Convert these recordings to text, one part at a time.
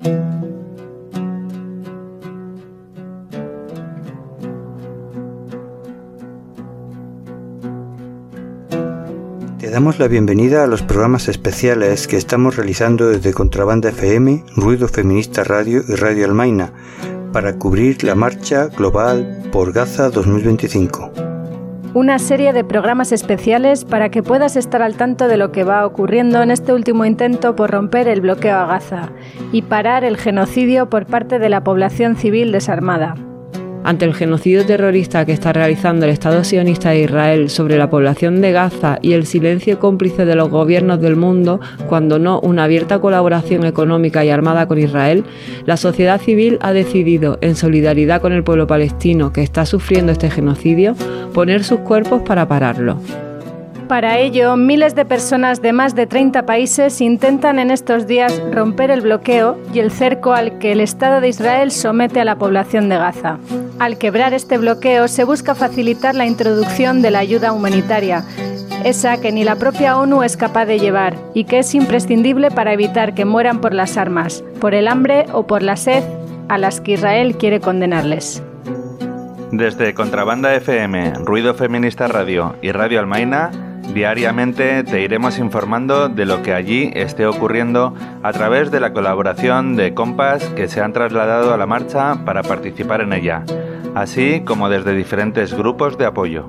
Te damos la bienvenida a los programas especiales que estamos realizando desde Contrabanda FM, Ruido Feminista Radio y Radio Almaina para cubrir la Marcha Global por Gaza 2025. Una serie de programas especiales para que puedas estar al tanto de lo que va ocurriendo en este último intento por romper el bloqueo a Gaza y parar el genocidio por parte de la población civil desarmada. Ante el genocidio terrorista que está realizando el Estado sionista de Israel sobre la población de Gaza y el silencio cómplice de los gobiernos del mundo, cuando no una abierta colaboración económica y armada con Israel, la sociedad civil ha decidido, en solidaridad con el pueblo palestino que está sufriendo este genocidio, poner sus cuerpos para pararlo. Para ello, miles de personas de más de 30 países intentan en estos días romper el bloqueo y el cerco al que el Estado de Israel somete a la población de Gaza. Al quebrar este bloqueo, se busca facilitar la introducción de la ayuda humanitaria, esa que ni la propia ONU es capaz de llevar y que es imprescindible para evitar que mueran por las armas, por el hambre o por la sed a las que Israel quiere condenarles. Desde Contrabanda FM, Ruido Feminista Radio y Radio Almaina, diariamente te iremos informando de lo que allí esté ocurriendo a través de la colaboración de compas que se han trasladado a la marcha para participar en ella, así como desde diferentes grupos de apoyo.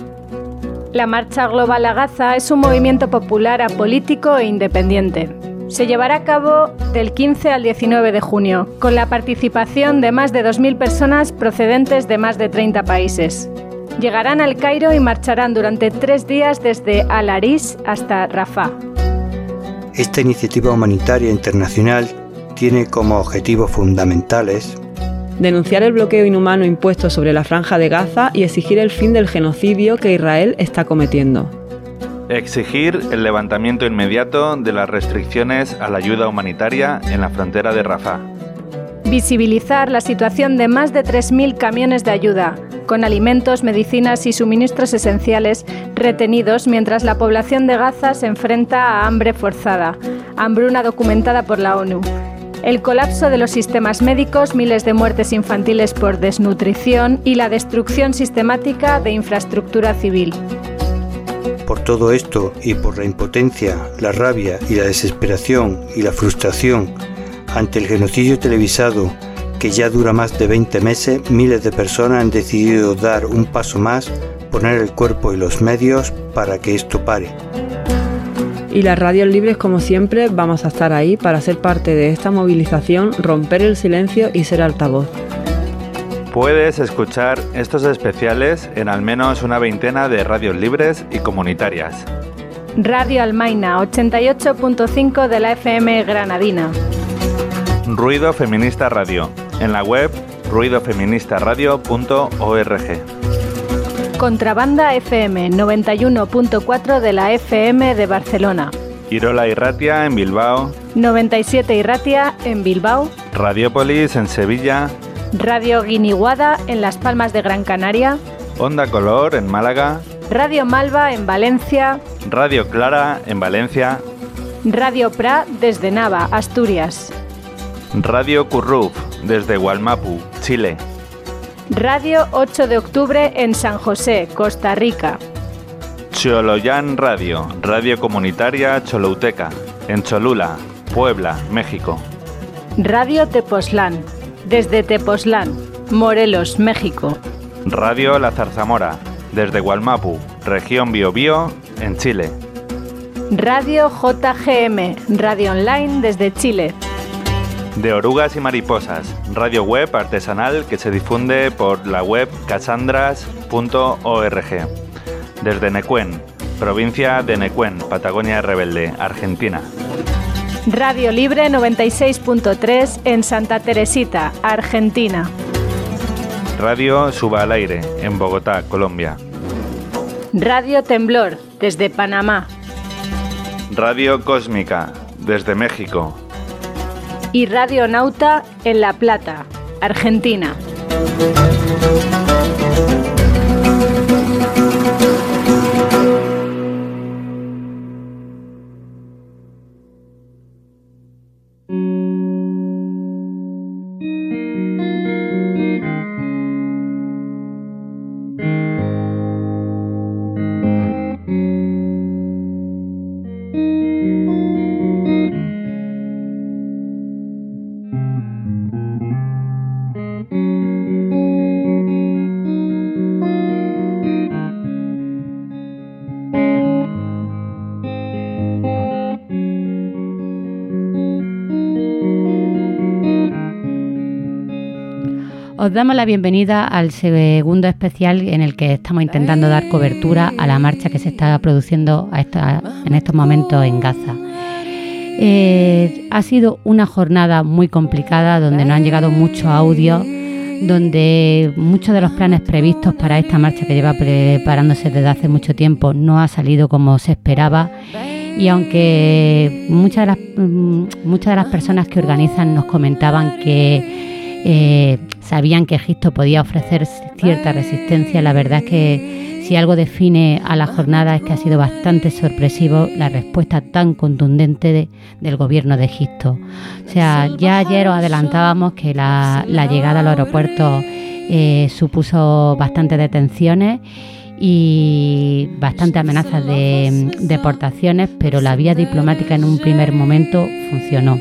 La Marcha Global a Gaza es un movimiento popular apolítico e independiente. Se llevará a cabo del 15 al 19 de junio, con la participación de más de 2.000 personas procedentes de más de 30 países. Llegarán al Cairo y marcharán durante 3 días desde Al-Arish hasta Rafah. Esta iniciativa humanitaria internacional tiene como objetivos fundamentales denunciar el bloqueo inhumano impuesto sobre la Franja de Gaza y exigir el fin del genocidio que Israel está cometiendo. Exigir el levantamiento inmediato de las restricciones a la ayuda humanitaria en la frontera de Rafah. Visibilizar la situación de más de 3.000 camiones de ayuda, con alimentos, medicinas y suministros esenciales retenidos mientras la población de Gaza se enfrenta a hambre forzada, hambruna documentada por la ONU. El colapso de los sistemas médicos, miles de muertes infantiles por desnutrición y la destrucción sistemática de infraestructura civil. Por todo esto y por la impotencia, la rabia y la desesperación y la frustración ante el genocidio televisado que ya dura más de 20 meses, miles de personas han decidido dar un paso más, poner el cuerpo y los medios para que esto pare. Y las radios libres, como siempre, vamos a estar ahí para ser parte de esta movilización, romper el silencio y ser altavoz. Puedes escuchar estos especiales en al menos una veintena de radios libres y comunitarias. Radio Almaina, 88.5 de la FM granadina. Ruido Feminista Radio, en la web ruidofeministaradio.org. Contrabanda FM, 91.4 de la FM de Barcelona. Irola Irratia en Bilbao. 97 Irratia en Bilbao. Radiopolis en Sevilla. Radio Guiniguada en Las Palmas de Gran Canaria. Onda Color en Málaga. Radio Malva en Valencia. Radio Clara en Valencia. Radio Pra desde Nava, Asturias. Radio Curruf desde Gualmapu, Chile. Radio 8 de octubre en San José, Costa Rica. Choloyán Radio, radio comunitaria Cholouteca, en Cholula, Puebla, México. Radio Tepoztlán, desde Tepoztlán, Morelos, México. Radio La Zarzamora, desde Gualmapu, región Biobío, en Chile. Radio JGM, radio online desde Chile. De Orugas y Mariposas, radio web artesanal que se difunde por la web casandras.org. Desde Nequén, provincia de Nequén, Patagonia Rebelde, Argentina. Radio Libre 96.3 en Santa Teresita, Argentina. Radio Suba al Aire, en Bogotá, Colombia. Radio Temblor, desde Panamá. Radio Cósmica, desde México. Y Radio Nauta en La Plata, Argentina. Os damos la bienvenida al segundo especial en el que estamos intentando dar cobertura a la marcha que se está produciendo en estos momentos en Gaza. Ha sido una jornada muy complicada donde nos han llegado muchos audios, donde muchos de los planes previstos para esta marcha que lleva preparándose desde hace mucho tiempo no ha salido como se esperaba. Y aunque muchas de las personas que organizan nos comentaban que sabían que Egipto podía ofrecer cierta resistencia, la verdad es que si algo define a la jornada es que ha sido bastante sorpresivo la respuesta tan contundente del gobierno de Egipto. O sea, ya ayer os adelantábamos que la llegada al aeropuerto supuso bastantes detenciones y bastantes amenazas de deportaciones, pero la vía diplomática en un primer momento funcionó.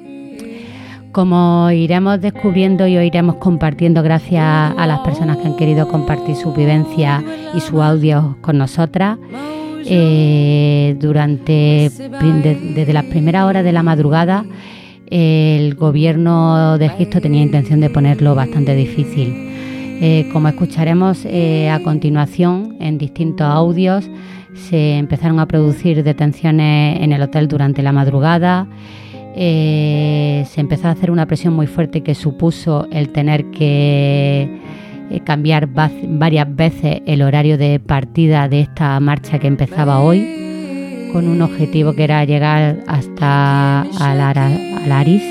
Como iremos descubriendo y os iremos compartiendo gracias a las personas que han querido compartir su vivencia y su audio con nosotras, desde las primeras horas de la madrugada, el gobierno de Egipto tenía intención de ponerlo bastante difícil. Como escucharemos a continuación en distintos audios, se empezaron a producir detenciones en el hotel durante la madrugada. Se empezó a hacer una presión muy fuerte que supuso el tener que cambiar varias veces el horario de partida de esta marcha que empezaba hoy, con un objetivo que era llegar hasta Al-Aris.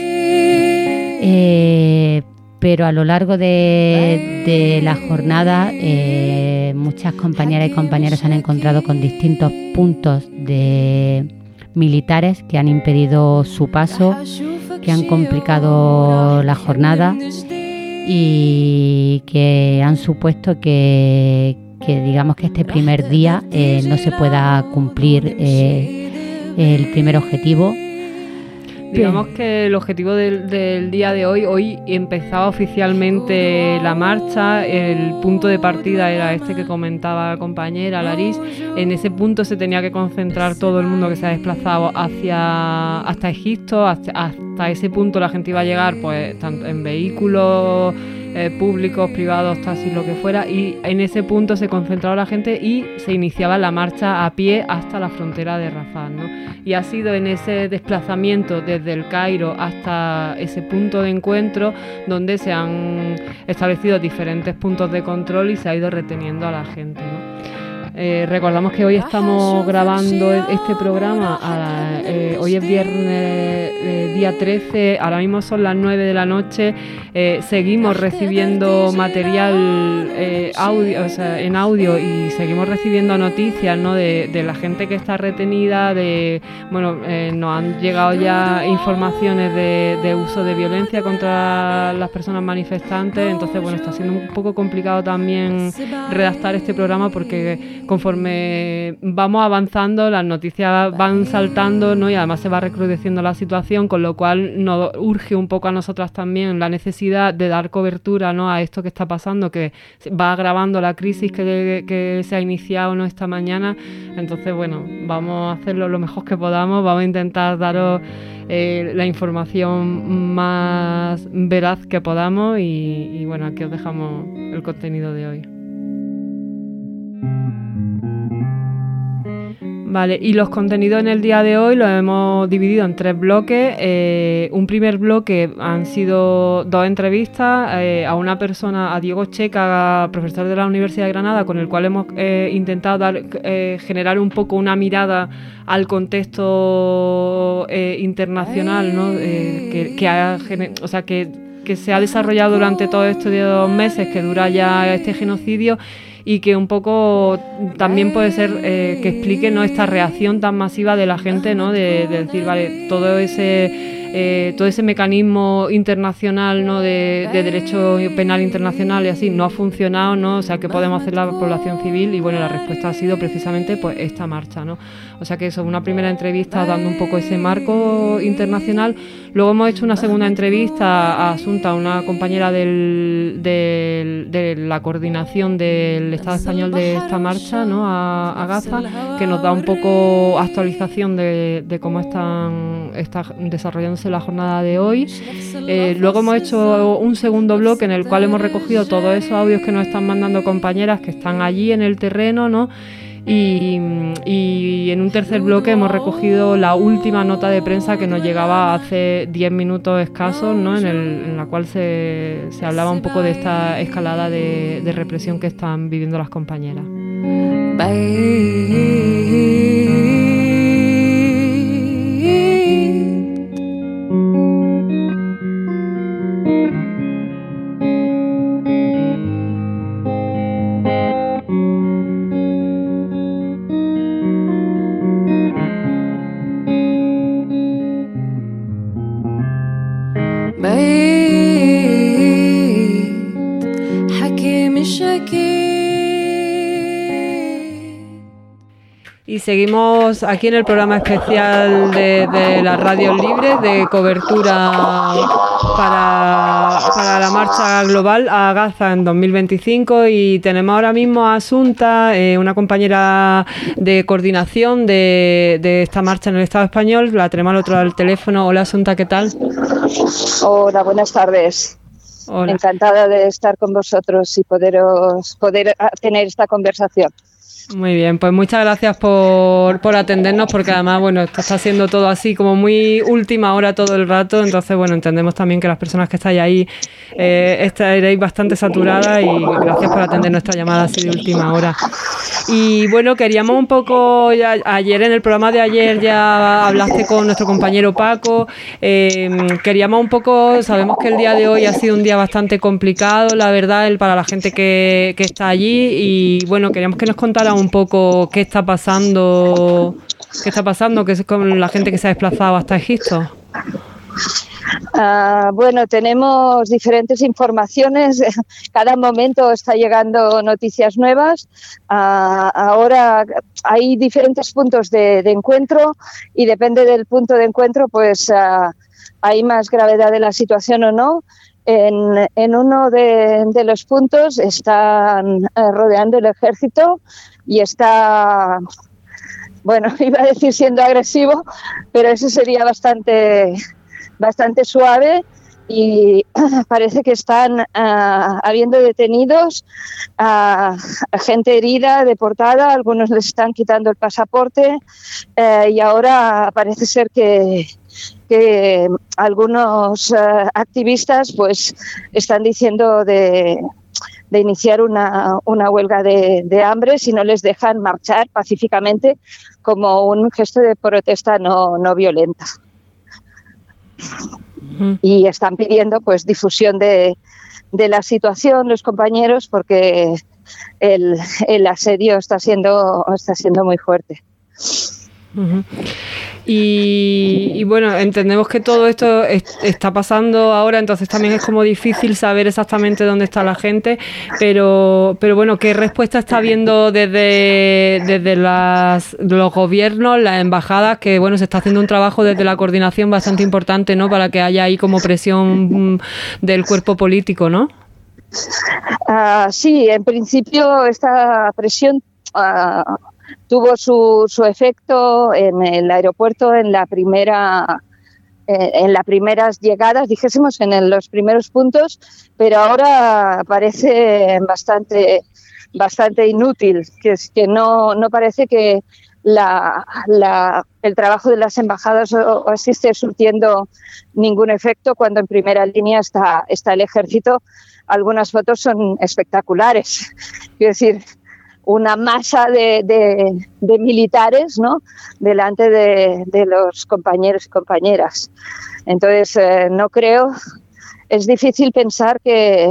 Pero a lo largo de la jornada muchas compañeras y compañeros se han encontrado con distintos puntos de militares que han impedido su paso, que han complicado la jornada y que han supuesto que digamos que este primer día no se pueda cumplir el primer objetivo. Digamos que el objetivo del día de hoy empezaba oficialmente la marcha, el punto de partida era este que comentaba la compañera Laris. En ese punto se tenía que concentrar todo el mundo que se ha desplazado hasta Egipto. Hasta ese punto la gente iba a llegar pues tanto en vehículos públicos, privados, taxis, lo que fuera, y en ese punto se concentraba la gente y se iniciaba la marcha a pie hasta la frontera de Rafah, ¿no? Y ha sido en ese desplazamiento desde el Cairo hasta ese punto de encuentro donde se han establecido diferentes puntos de control y se ha ido reteniendo a la gente, ¿no? Recordamos que hoy estamos grabando este programa, hoy es viernes día 13, ahora mismo son las 9 de la noche, seguimos recibiendo material audio, o sea, en audio, y seguimos recibiendo noticias, ¿no? de la gente que está retenida, nos han llegado ya informaciones de uso de violencia contra las personas manifestantes, entonces está siendo un poco complicado también redactar este programa porque conforme vamos avanzando las noticias van saltando, ¿no? Y además se va recrudeciendo la situación, con lo cual nos urge un poco a nosotras también la necesidad de dar cobertura, ¿no? A esto que está pasando, que va agravando la crisis que se ha iniciado, ¿no? Esta mañana. Entonces, vamos a hacerlo lo mejor que podamos, vamos a intentar daros la información más veraz que podamos y aquí os dejamos el contenido de hoy. Vale, y los contenidos en el día de hoy los hemos dividido en 3 bloques. Un primer bloque han sido 2 entrevistas a una persona, a Diego Checa, profesor de la Universidad de Granada, con el cual hemos intentado generar un poco una mirada al contexto internacional, ¿no? Que se ha desarrollado durante todo estos 2 meses que dura ya este genocidio, y que un poco también puede ser que explique, ¿no? Esta reacción tan masiva de la gente, ¿no? de decir, vale, todo ese mecanismo internacional, ¿no? de derecho penal internacional y así no ha funcionado, ¿no? O sea, ¿qué podemos hacer la población civil? Y la respuesta ha sido precisamente pues esta marcha, ¿no? O sea que eso, una primera entrevista dando un poco ese marco internacional. Luego hemos hecho una segunda entrevista a Asunta, una compañera de la coordinación del Estado español de esta marcha, ¿no? a Gaza, que nos da un poco actualización de cómo está desarrollándose la jornada de hoy. Luego hemos hecho un segundo bloque en el cual hemos recogido todos esos audios que nos están mandando compañeras que están allí en el terreno, ¿no? Y en un tercer bloque hemos recogido la última nota de prensa que nos llegaba hace 10 minutos escasos, ¿no? En la cual se hablaba un poco de esta escalada de represión que están viviendo las compañeras. Y seguimos aquí en el programa especial de las radios libres de cobertura para la marcha global a Gaza en 2025, y tenemos ahora mismo a Asunta, una compañera de coordinación de esta marcha en el Estado español. La tenemos al otro lado del teléfono. Hola Asunta, ¿qué tal? Hola, buenas tardes. Hola. Encantada de estar con vosotros y poder tener esta conversación. Muy bien, pues muchas gracias por atendernos, porque además, bueno, esto está siendo todo así como muy última hora todo el rato, entonces, bueno, entendemos también que las personas que estáis ahí estaréis bastante saturadas, y gracias por atender nuestra llamada así de última hora. Y bueno, queríamos un poco, ayer en el programa de ayer ya hablaste con nuestro compañero Paco, queríamos un poco, sabemos que el día de hoy ha sido un día bastante complicado, la verdad, para la gente que está allí, y bueno, queríamos que nos contara un poco qué está pasando que es con la gente que se ha desplazado hasta Egipto. Bueno, tenemos diferentes informaciones, cada momento está llegando noticias nuevas. Ahora hay diferentes puntos de encuentro, y depende del punto de encuentro pues hay más gravedad de la situación o no. En uno de los puntos están rodeando el ejército y está, bueno, iba a decir siendo agresivo, pero eso sería bastante suave, y parece que están habiendo detenidos a gente herida, deportada, algunos les están quitando el pasaporte, y ahora parece ser que algunos activistas pues están diciendo de iniciar una huelga de hambre si no les dejan marchar pacíficamente como un gesto de protesta no violenta. Y están pidiendo pues difusión de la situación los compañeros, porque el asedio está siendo muy fuerte. Uh-huh. Y bueno, entendemos que todo esto está pasando ahora, entonces también es como difícil saber exactamente dónde está la gente, pero bueno, ¿qué respuesta está habiendo desde los gobiernos, las embajadas? Que bueno, se está haciendo un trabajo desde la coordinación bastante importante, ¿no? Para que haya ahí como presión del cuerpo político, ¿no? Sí, en principio esta presión tuvo su efecto en el aeropuerto en las primeras llegadas, dijésemos, en los primeros puntos, pero ahora parece bastante inútil, que no parece que el trabajo de las embajadas o así esté surtiendo ningún efecto, cuando en primera línea está el ejército. Algunas fotos son espectaculares, quiero decir, una masa de militares, ¿no?, delante de los compañeros y compañeras. Entonces, no creo, es difícil pensar que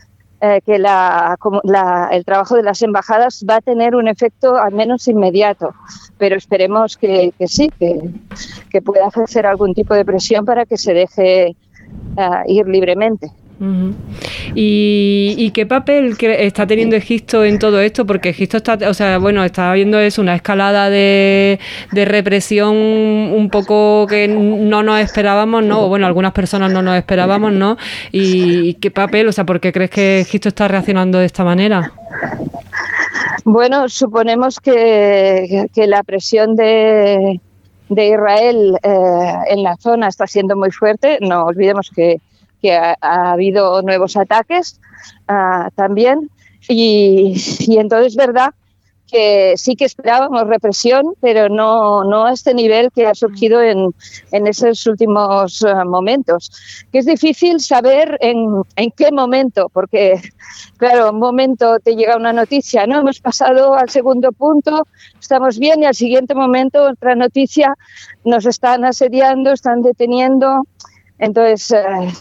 el trabajo de las embajadas va a tener un efecto al menos inmediato, pero esperemos que sí, que pueda ejercer algún tipo de presión para que se deje ir libremente. Uh-huh. ¿Y qué papel está teniendo Egipto en todo esto? Porque Egipto está habiendo una escalada de represión un poco que no nos esperábamos, ¿no? O bueno, algunas personas no nos esperábamos, ¿no? ¿Y qué papel? O sea, ¿por qué crees que Egipto está reaccionando de esta manera? Bueno, suponemos que la presión de Israel en la zona está siendo muy fuerte. No olvidemos que que ha habido nuevos ataques también. Y entonces es verdad que sí que esperábamos represión, pero no a este nivel que ha surgido en esos últimos momentos. Que es difícil saber en qué momento, porque, claro, un momento te llega una noticia, ¿no? Hemos pasado al segundo punto, estamos bien, y al siguiente momento otra noticia, nos están asediando, están deteniendo. Entonces,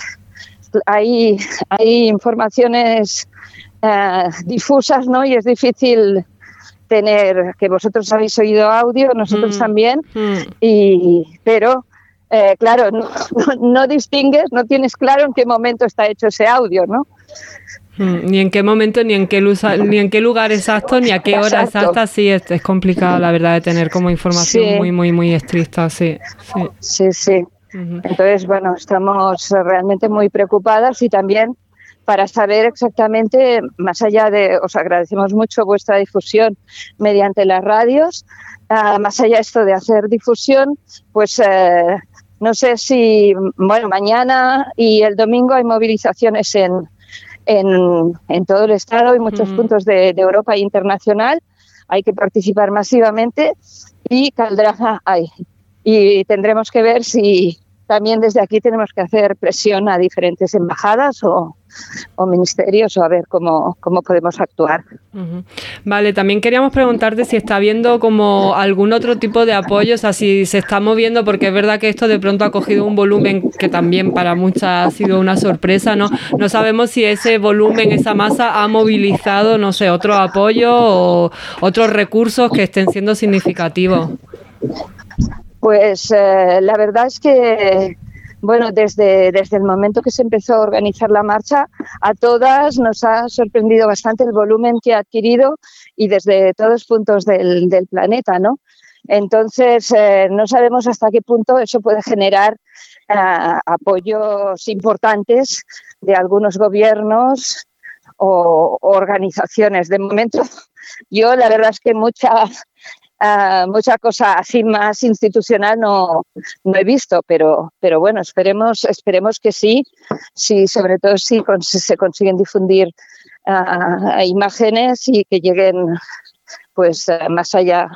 hay informaciones difusas, ¿no? Y es difícil tener, que vosotros habéis oído audio, nosotros también, pero claro, no distingues, no tienes claro en qué momento está hecho ese audio, ¿no? Ni en qué momento, ni en qué lugar exacto, ni a qué hora exacta. Sí, es complicado, la verdad, de tener como información muy, muy, muy estricta, sí. Entonces, bueno, estamos realmente muy preocupadas, y también para saber exactamente, más allá de, os agradecemos mucho vuestra difusión mediante las radios, más allá de esto de hacer difusión, pues no sé si, bueno, mañana y el domingo hay movilizaciones en todo el estado y muchos puntos de Europa e internacional. Hay que participar masivamente y caldrá ahí. Y tendremos que ver si también desde aquí tenemos que hacer presión a diferentes embajadas o ministerios, o a ver cómo podemos actuar. Vale, también queríamos preguntarte si está habiendo como algún otro tipo de apoyo, o sea, si se está moviendo, porque es verdad que esto de pronto ha cogido un volumen que también para muchas ha sido una sorpresa, ¿no? No sabemos si ese volumen, esa masa ha movilizado, no sé, otro apoyo o otros recursos que estén siendo significativos. Pues la verdad es que, bueno, desde el momento que se empezó a organizar la marcha, a todas nos ha sorprendido bastante el volumen que ha adquirido, y desde todos los puntos del planeta, ¿no? Entonces, no sabemos hasta qué punto eso puede generar apoyos importantes de algunos gobiernos o organizaciones. De momento, yo la verdad es que mucha cosa así más institucional no he visto, pero bueno, esperemos que sí, sobre todo si se consiguen difundir imágenes y que lleguen pues más allá.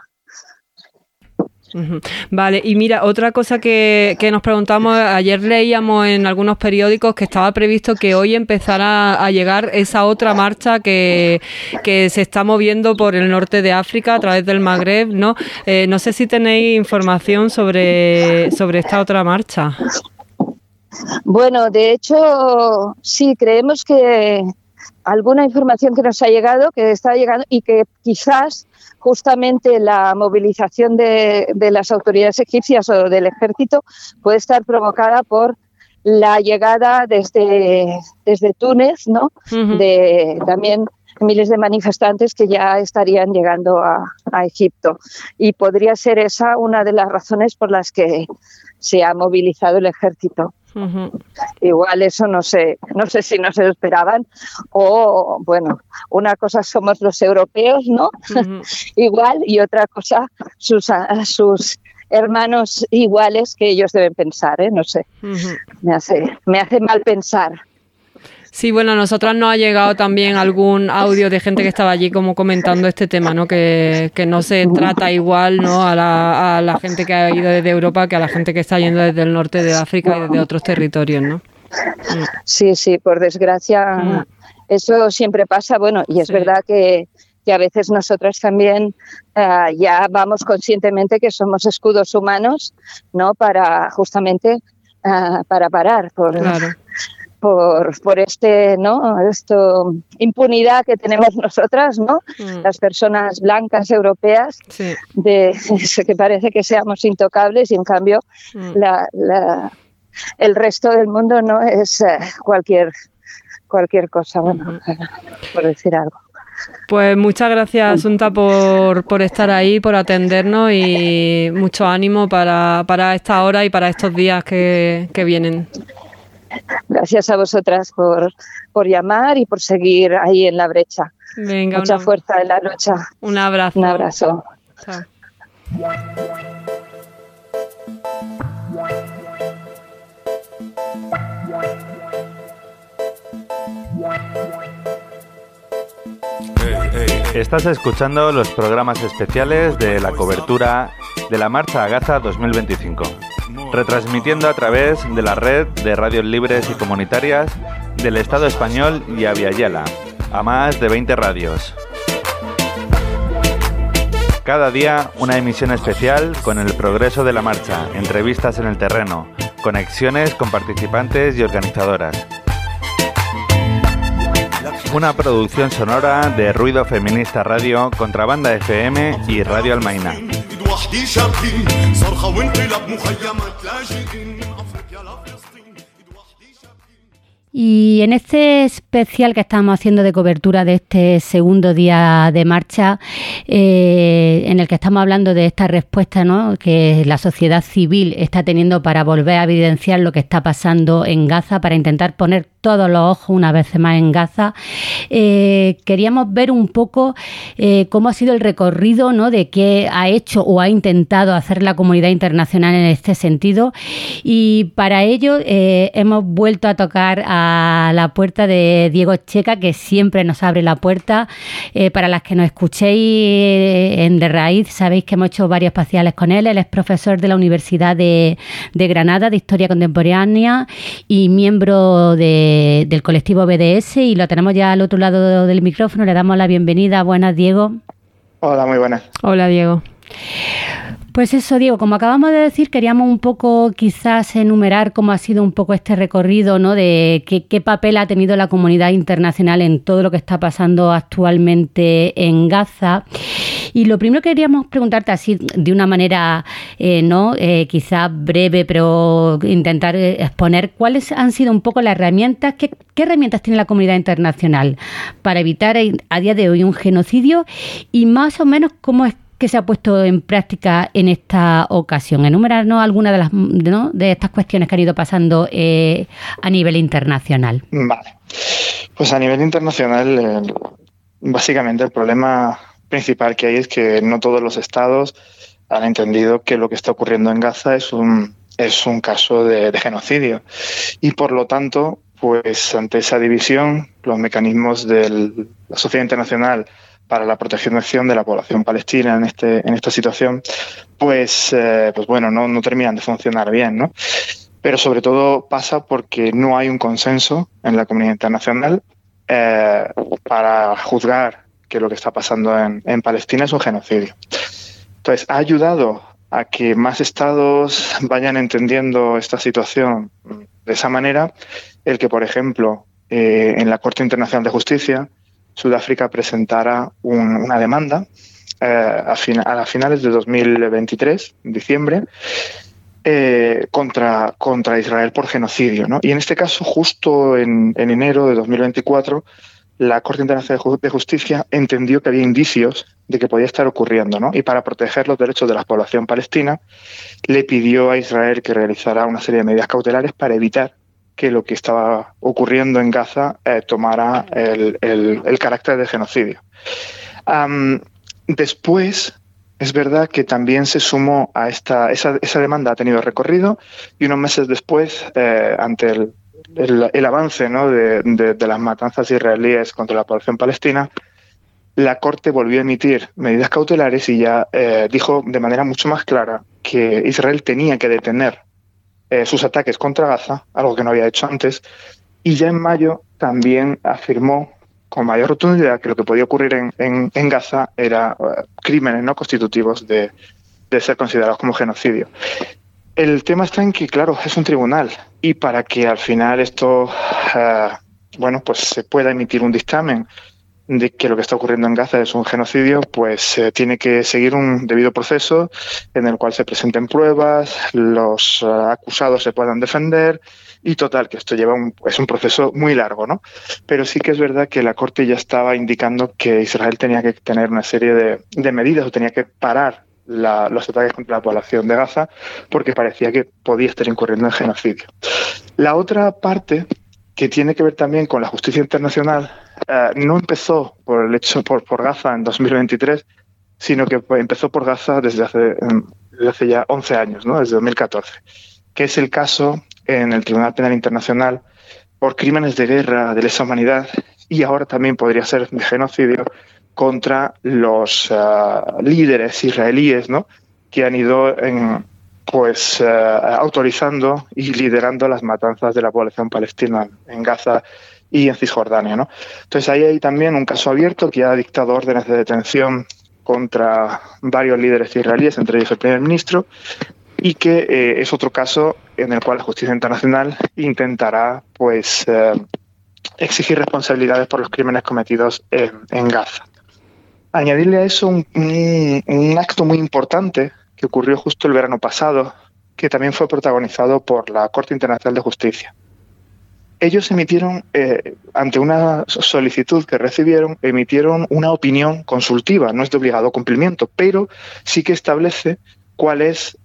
Vale, y mira, otra cosa que nos preguntamos, ayer leíamos en algunos periódicos que estaba previsto que hoy empezara a llegar esa otra marcha que se está moviendo por el norte de África a través del Magreb, ¿no? No sé si tenéis información sobre esta otra marcha. Bueno, de hecho, sí, creemos que alguna información que nos ha llegado, que está llegando, y que quizás justamente la movilización de las autoridades egipcias o del ejército puede estar provocada por la llegada desde Túnez, ¿no? De también miles de manifestantes que ya estarían llegando a Egipto. Y podría ser esa una de las razones por las que se ha movilizado el ejército. Igual eso no sé si no se lo esperaban, o bueno, una cosa somos los europeos, ¿no? Igual, y otra cosa sus hermanos iguales que ellos deben pensar, no sé. Me hace mal pensar. Sí, bueno, a nosotras nos ha llegado también algún audio de gente que estaba allí como comentando este tema, ¿no? Que no se trata igual, ¿no? a la gente que ha ido desde Europa que a la gente que está yendo desde el norte de África y desde otros territorios, ¿no? Sí, por desgracia eso siempre pasa, bueno, y es verdad que a veces nosotras también ya vamos conscientemente que somos escudos humanos, ¿no? Para justamente para parar por este, ¿no? Esto impunidad que tenemos nosotras, ¿no? Las personas blancas europeas, que parece que seamos intocables, y en cambio el resto del mundo no es cualquier cosa, bueno, por decir algo. Pues muchas gracias, Asunta, por estar ahí, por atendernos, y mucho ánimo para esta hora y para estos días que vienen. Gracias a vosotras por llamar y por seguir ahí en la brecha. Venga, mucha fuerza en la lucha. Un abrazo. Un abrazo. Chao. Estás escuchando los programas especiales de la cobertura de la Marcha a Gaza 2025, retransmitiendo a través de la red de radios libres y comunitarias del Estado español y Aviala, a más de 20 radios. Cada día una emisión especial con el progreso de la marcha, entrevistas en el terreno, conexiones con participantes y organizadoras. Una producción sonora de Ruido Feminista Radio, Contrabanda FM y Radio Almaina. Y en este especial que estamos haciendo de cobertura de este segundo día de marcha, en el que estamos hablando de esta respuesta, ¿no?, que la sociedad civil está teniendo para volver a evidenciar lo que está pasando en Gaza, para intentar poner todos los ojos una vez más en Gaza, queríamos ver un poco cómo ha sido el recorrido, ¿no?, de qué ha hecho o ha intentado hacer la comunidad internacional en este sentido, y para ello hemos vuelto a tocar a la puerta de Diego Checa, que siempre nos abre la puerta. Para las que nos escuchéis en De Raíz, sabéis que hemos hecho varios espaciales con él. Él es profesor de la Universidad de Granada de Historia Contemporánea y miembro del colectivo BDS, y lo tenemos ya al otro lado del micrófono. Le damos la bienvenida. Buenas, Diego. Hola, muy buenas. Hola, Diego. Pues eso, Diego, como acabamos de decir, queríamos un poco quizás enumerar cómo ha sido un poco este recorrido, ¿no?, de qué papel ha tenido la comunidad internacional en todo lo que está pasando actualmente en Gaza. Y lo primero que queríamos preguntarte, así de una manera quizás breve, pero intentar exponer cuáles han sido un poco las herramientas, qué herramientas tiene la comunidad internacional para evitar a día de hoy un genocidio, y más o menos cómo es que se ha puesto en práctica en esta ocasión. Enumérarnos algunas de estas cuestiones que han ido pasando a nivel internacional. Vale. Pues a nivel internacional, básicamente el problema principal que hay es que no todos los estados han entendido que lo que está ocurriendo en Gaza es un caso de genocidio. Y por lo tanto, pues ante esa división, los mecanismos de la sociedad internacional para la protección y acción de la población palestina en esta situación, pues bueno, no terminan de funcionar bien, ¿no? Pero sobre todo pasa porque no hay un consenso en la comunidad internacional para juzgar que lo que está pasando en Palestina es un genocidio. Entonces, ha ayudado a que más estados vayan entendiendo esta situación de esa manera el que, por ejemplo, en la Corte Internacional de Justicia, Sudáfrica presentara una demanda a finales de 2023, en diciembre, contra Israel por genocidio, ¿no? Y en este caso, justo en enero de 2024, la Corte Internacional de Justicia entendió que había indicios de que podía estar ocurriendo, ¿no? Y para proteger los derechos de la población palestina, le pidió a Israel que realizara una serie de medidas cautelares para evitar que lo que estaba ocurriendo en Gaza tomara el carácter de genocidio. Después, es verdad que también se sumó a esa demanda, ha tenido recorrido, y unos meses después, ante el avance, ¿no?, de las matanzas israelíes contra la población palestina, la Corte volvió a emitir medidas cautelares y ya dijo de manera mucho más clara que Israel tenía que detener sus ataques contra Gaza, algo que no había hecho antes, y ya en mayo también afirmó con mayor rotundidad que lo que podía ocurrir en Gaza era crímenes no constitutivos de ser considerados como genocidio. El tema está en que, claro, es un tribunal, y para que al final esto pues se pueda emitir un dictamen de que lo que está ocurriendo en Gaza es un genocidio, pues tiene que seguir un debido proceso en el cual se presenten pruebas, los acusados se puedan defender, y total, que esto es un proceso muy largo, ¿no? Pero sí que es verdad que la Corte ya estaba indicando que Israel tenía que tener una serie de medidas, o tenía que parar los ataques contra la población de Gaza, porque parecía que podía estar incurriendo en genocidio. La otra parte, que tiene que ver también con la justicia internacional, no empezó por Gaza en 2023, sino que empezó por Gaza desde hace ya 11 años, ¿no?, desde 2014, que es el caso en el Tribunal Penal Internacional por crímenes de guerra, de lesa humanidad, y ahora también podría ser de genocidio, contra los líderes israelíes, ¿no?, que han ido autorizando y liderando las matanzas de la población palestina en Gaza y en Cisjordania, ¿no? Entonces ahí hay también un caso abierto que ha dictado órdenes de detención contra varios líderes israelíes, entre ellos el primer ministro, y que es otro caso en el cual la justicia internacional intentará exigir responsabilidades por los crímenes cometidos en Gaza. Añadirle a eso un acto muy importante que ocurrió justo el verano pasado, que también fue protagonizado por la Corte Internacional de Justicia. Ellos emitieron, ante una solicitud que recibieron, emitieron una opinión consultiva, no es de obligado cumplimiento, pero sí que establece cuál es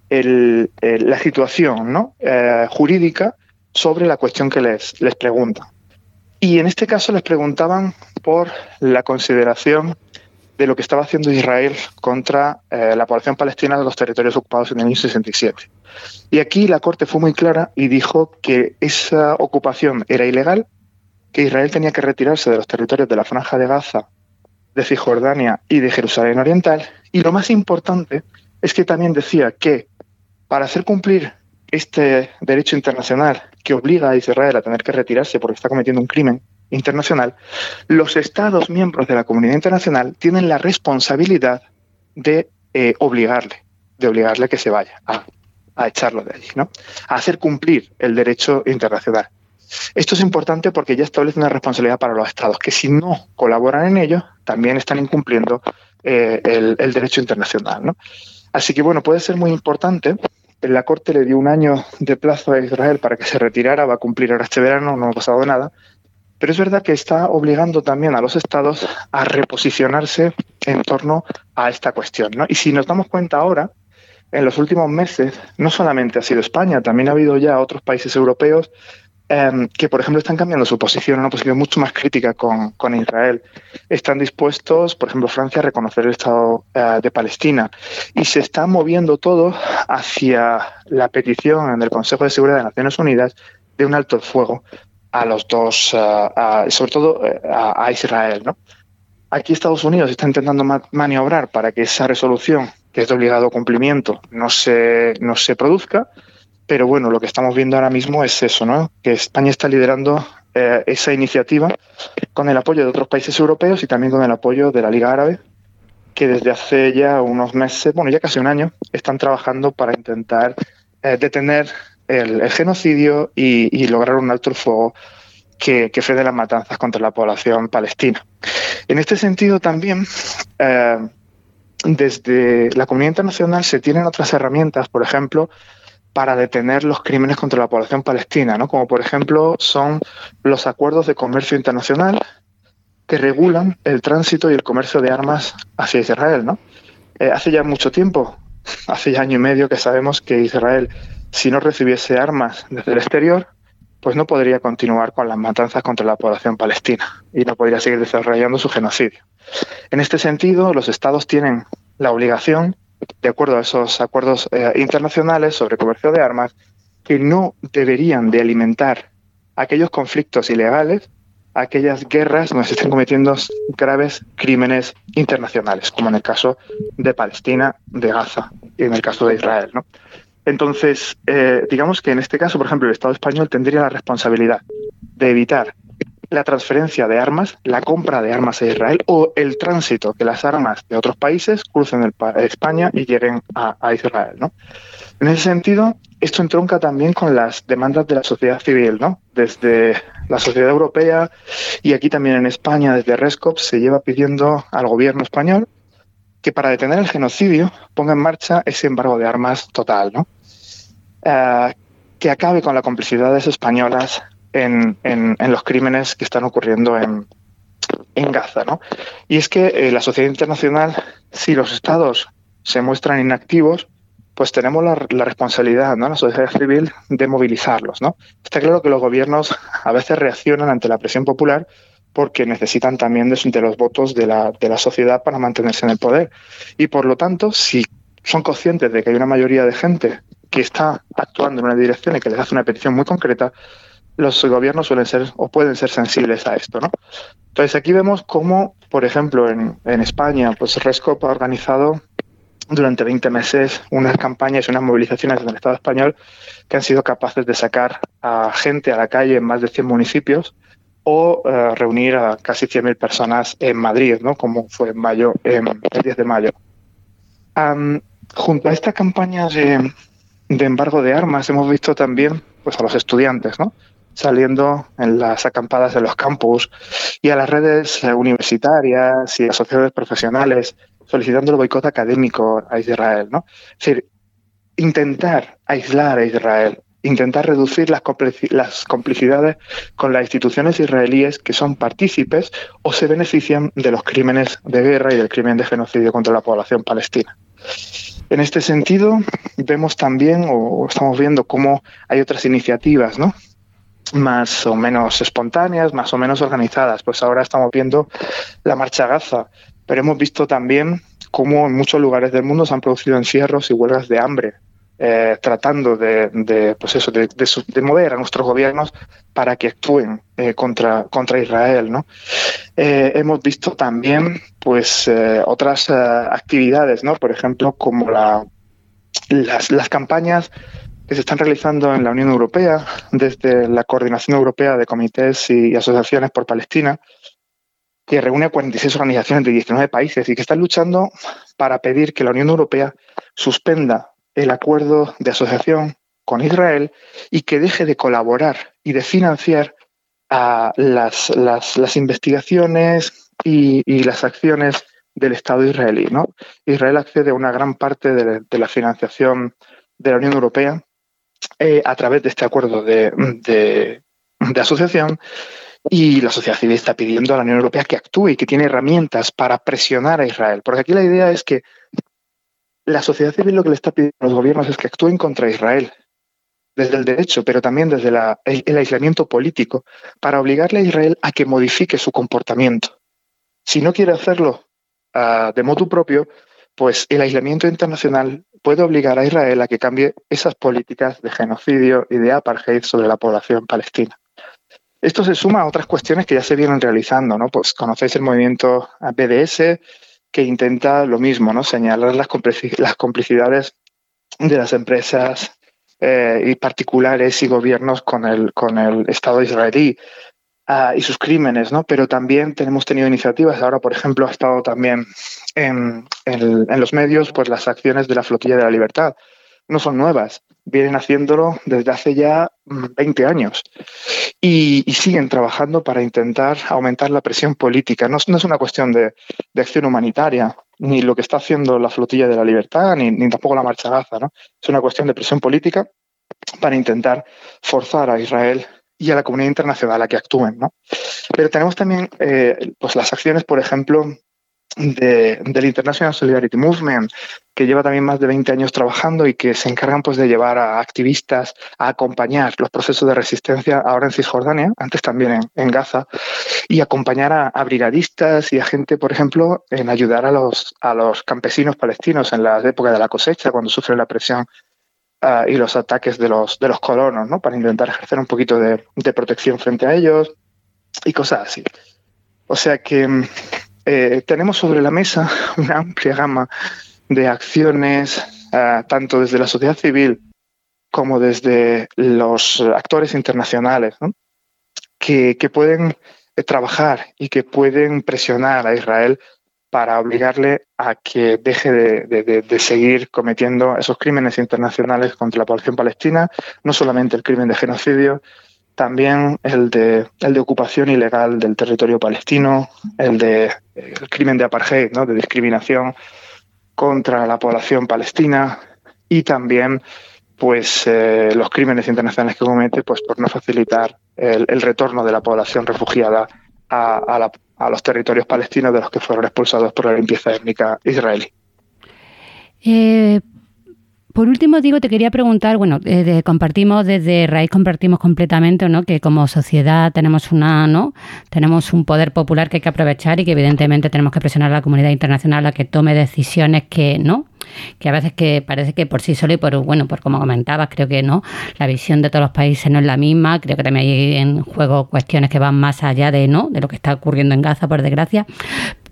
la situación, ¿no?, jurídica sobre la cuestión que les preguntan. Y en este caso les preguntaban por la consideración de lo que estaba haciendo Israel contra la población palestina de los territorios ocupados en el año 67. Y aquí la Corte fue muy clara y dijo que esa ocupación era ilegal, que Israel tenía que retirarse de los territorios de la Franja de Gaza, de Cisjordania y de Jerusalén Oriental. Y lo más importante es que también decía que para hacer cumplir este derecho internacional que obliga a Israel a tener que retirarse porque está cometiendo un crimen internacional, los Estados miembros de la comunidad internacional tienen la responsabilidad de obligarle a que se vaya, a echarlo de allí, ¿no?, a hacer cumplir el derecho internacional. Esto es importante porque ya establece una responsabilidad para los Estados, que si no colaboran en ello, también están incumpliendo el derecho internacional, ¿no? Así que, bueno, puede ser muy importante. La Corte le dio un año de plazo a Israel para que se retirara, va a cumplir ahora este verano, no ha pasado nada. Pero es verdad que está obligando también a los Estados a reposicionarse en torno a esta cuestión, ¿no? Y si nos damos cuenta ahora, en los últimos meses, no solamente ha sido España, también ha habido ya otros países europeos que, por ejemplo, están cambiando su posición, una posición mucho más crítica con Israel. Están dispuestos, por ejemplo, Francia, a reconocer el Estado de Palestina. Y se está moviendo todo hacia la petición en el Consejo de Seguridad de Naciones Unidas de un alto el fuego a los dos, sobre todo a Israel, ¿no? Aquí Estados Unidos está intentando maniobrar para que esa resolución, que es de obligado cumplimiento, no se produzca. Pero bueno, lo que estamos viendo ahora mismo es eso, ¿no?, que España está liderando esa iniciativa con el apoyo de otros países europeos y también con el apoyo de la Liga Árabe, que desde hace ya unos meses, bueno, ya casi un año, están trabajando para intentar detener el genocidio y lograr un alto el fuego que frene las matanzas contra la población palestina. En este sentido también, desde la comunidad internacional se tienen otras herramientas, por ejemplo, para detener los crímenes contra la población palestina, ¿no?, como por ejemplo son los acuerdos de comercio internacional que regulan el tránsito y el comercio de armas hacia Israel, ¿no? Hace ya mucho tiempo, hace ya año y medio que sabemos que Israel, si no recibiese armas desde el exterior, pues no podría continuar con las matanzas contra la población palestina y no podría seguir desarrollando su genocidio. En este sentido, los Estados tienen la obligación, de acuerdo a esos acuerdos internacionales sobre comercio de armas, que no deberían de alimentar aquellos conflictos ilegales, aquellas guerras donde se estén cometiendo graves crímenes internacionales, como en el caso de Palestina, de Gaza y en el caso de Israel, ¿no? Entonces, digamos que en este caso, por ejemplo, el Estado español tendría la responsabilidad de evitar la transferencia de armas, la compra de armas a Israel o el tránsito, que las armas de otros países crucen España y lleguen a Israel, ¿no? En ese sentido, esto entronca también con las demandas de la sociedad civil, ¿no? Desde la sociedad europea y aquí también en España, desde RESCOP, se lleva pidiendo al gobierno español que para detener el genocidio ponga en marcha ese embargo de armas total, ¿no? Que acabe con las complicidades españolas en los crímenes que están ocurriendo en Gaza, ¿no? Y es que la sociedad internacional, si los estados se muestran inactivos, pues tenemos la responsabilidad, ¿no?, la sociedad civil, de movilizarlos, ¿no? Está claro que los gobiernos a veces reaccionan ante la presión popular porque necesitan también de los votos de la sociedad para mantenerse en el poder. Y por lo tanto, si son conscientes de que hay una mayoría de gente que está actuando en una dirección y que les hace una petición muy concreta, los gobiernos suelen ser o pueden ser sensibles a esto, ¿no? Entonces aquí vemos cómo Por ejemplo, en España, pues Rescop ha organizado durante 20 meses unas campañas y unas movilizaciones en el Estado español que han sido capaces de sacar a gente a la calle en más de 100 municipios o reunir a casi 100.000 personas en Madrid, ¿no? Como fue en mayo, el 10 de mayo. Junto a esta campaña de embargo de armas hemos visto también pues, a los estudiantes, ¿no? Saliendo en las acampadas de los campus y a las redes universitarias y a sociedades profesionales solicitando el boicot académico a Israel, ¿no? Es decir, intentar aislar a Israel, intentar reducir las complicidades con las instituciones israelíes que son partícipes o se benefician de los crímenes de guerra y del crimen de genocidio contra la población palestina. En este sentido, vemos también, o estamos viendo cómo hay otras iniciativas, ¿no? Más o menos espontáneas, más o menos organizadas. Pues ahora estamos viendo la Marcha Gaza, pero hemos visto también cómo en muchos lugares del mundo se han producido encierros y huelgas de hambre, tratando de mover a nuestros gobiernos para que actúen contra Israel, ¿no? Hemos visto también pues otras actividades, ¿no? Por ejemplo, como las campañas que se están realizando en la Unión Europea desde la Coordinación Europea de Comités y Asociaciones por Palestina, que reúne a 46 organizaciones de 19 países y que están luchando para pedir que la Unión Europea suspenda el acuerdo de asociación con Israel y que deje de colaborar y de financiar a las investigaciones y las acciones del Estado israelí, ¿no? Israel accede a una gran parte de la financiación de la Unión Europea a través de este acuerdo de asociación, y la sociedad civil está pidiendo a la Unión Europea que actúe y que tiene herramientas para presionar a Israel. Porque aquí la idea es que la sociedad civil lo que le está pidiendo a los gobiernos es que actúen contra Israel desde el derecho, pero también desde el aislamiento político, para obligarle a Israel a que modifique su comportamiento. Si no quiere hacerlo de motu propio, pues el aislamiento internacional puede obligar a Israel a que cambie esas políticas de genocidio y de apartheid sobre la población palestina. Esto se suma a otras cuestiones que ya se vienen realizando, ¿no? Pues conocéis el movimiento BDS, que intenta lo mismo, ¿no? Señalar las complicidades de las empresas y particulares y gobiernos con el Estado israelí y sus crímenes, ¿no? Pero también hemos tenido iniciativas. Ahora, por ejemplo, ha estado también en los medios pues las acciones de la Flotilla de la Libertad. No son nuevas, vienen haciéndolo desde hace ya 20 años y siguen trabajando para intentar aumentar la presión política. No es una cuestión de acción humanitaria, ni lo que está haciendo la Flotilla de la Libertad, ni tampoco la Marcha Gaza, ¿no? Es una cuestión de presión política para intentar forzar a Israel y a la comunidad internacional a que actúen, ¿no? Pero tenemos también pues las acciones, por ejemplo, del International Solidarity Movement, que lleva también más de 20 años trabajando y que se encargan pues de llevar a activistas a acompañar los procesos de resistencia ahora en Cisjordania, antes también en Gaza, y acompañar a brigadistas y a gente, por ejemplo, en ayudar a los campesinos palestinos en la época de la cosecha, cuando sufren la presión y los ataques de los colonos, ¿no? Para intentar ejercer un poquito de protección frente a ellos y cosas así. O sea que tenemos sobre la mesa una amplia gama de acciones, tanto desde la sociedad civil como desde los actores internacionales, ¿no? que pueden trabajar y que pueden presionar a Israel para obligarle a que deje de seguir cometiendo esos crímenes internacionales contra la población palestina, no solamente el crimen de genocidio, también el de ocupación ilegal del territorio palestino, el crimen de apartheid, ¿no? De discriminación contra la población palestina, y también pues los crímenes internacionales que comete pues por no facilitar el retorno de la población refugiada a los territorios palestinos de los que fueron expulsados por la limpieza étnica israelí. Por último, digo, te quería preguntar, bueno, compartimos desde Raíz, compartimos completamente, ¿no? Que como sociedad tenemos tenemos un poder popular que hay que aprovechar y que evidentemente tenemos que presionar a la comunidad internacional a que tome decisiones que a veces que parece que por sí solo y por como comentabas, creo que no, la visión de todos los países no es la misma. Creo que también hay en juego cuestiones que van más allá de lo que está ocurriendo en Gaza, por desgracia.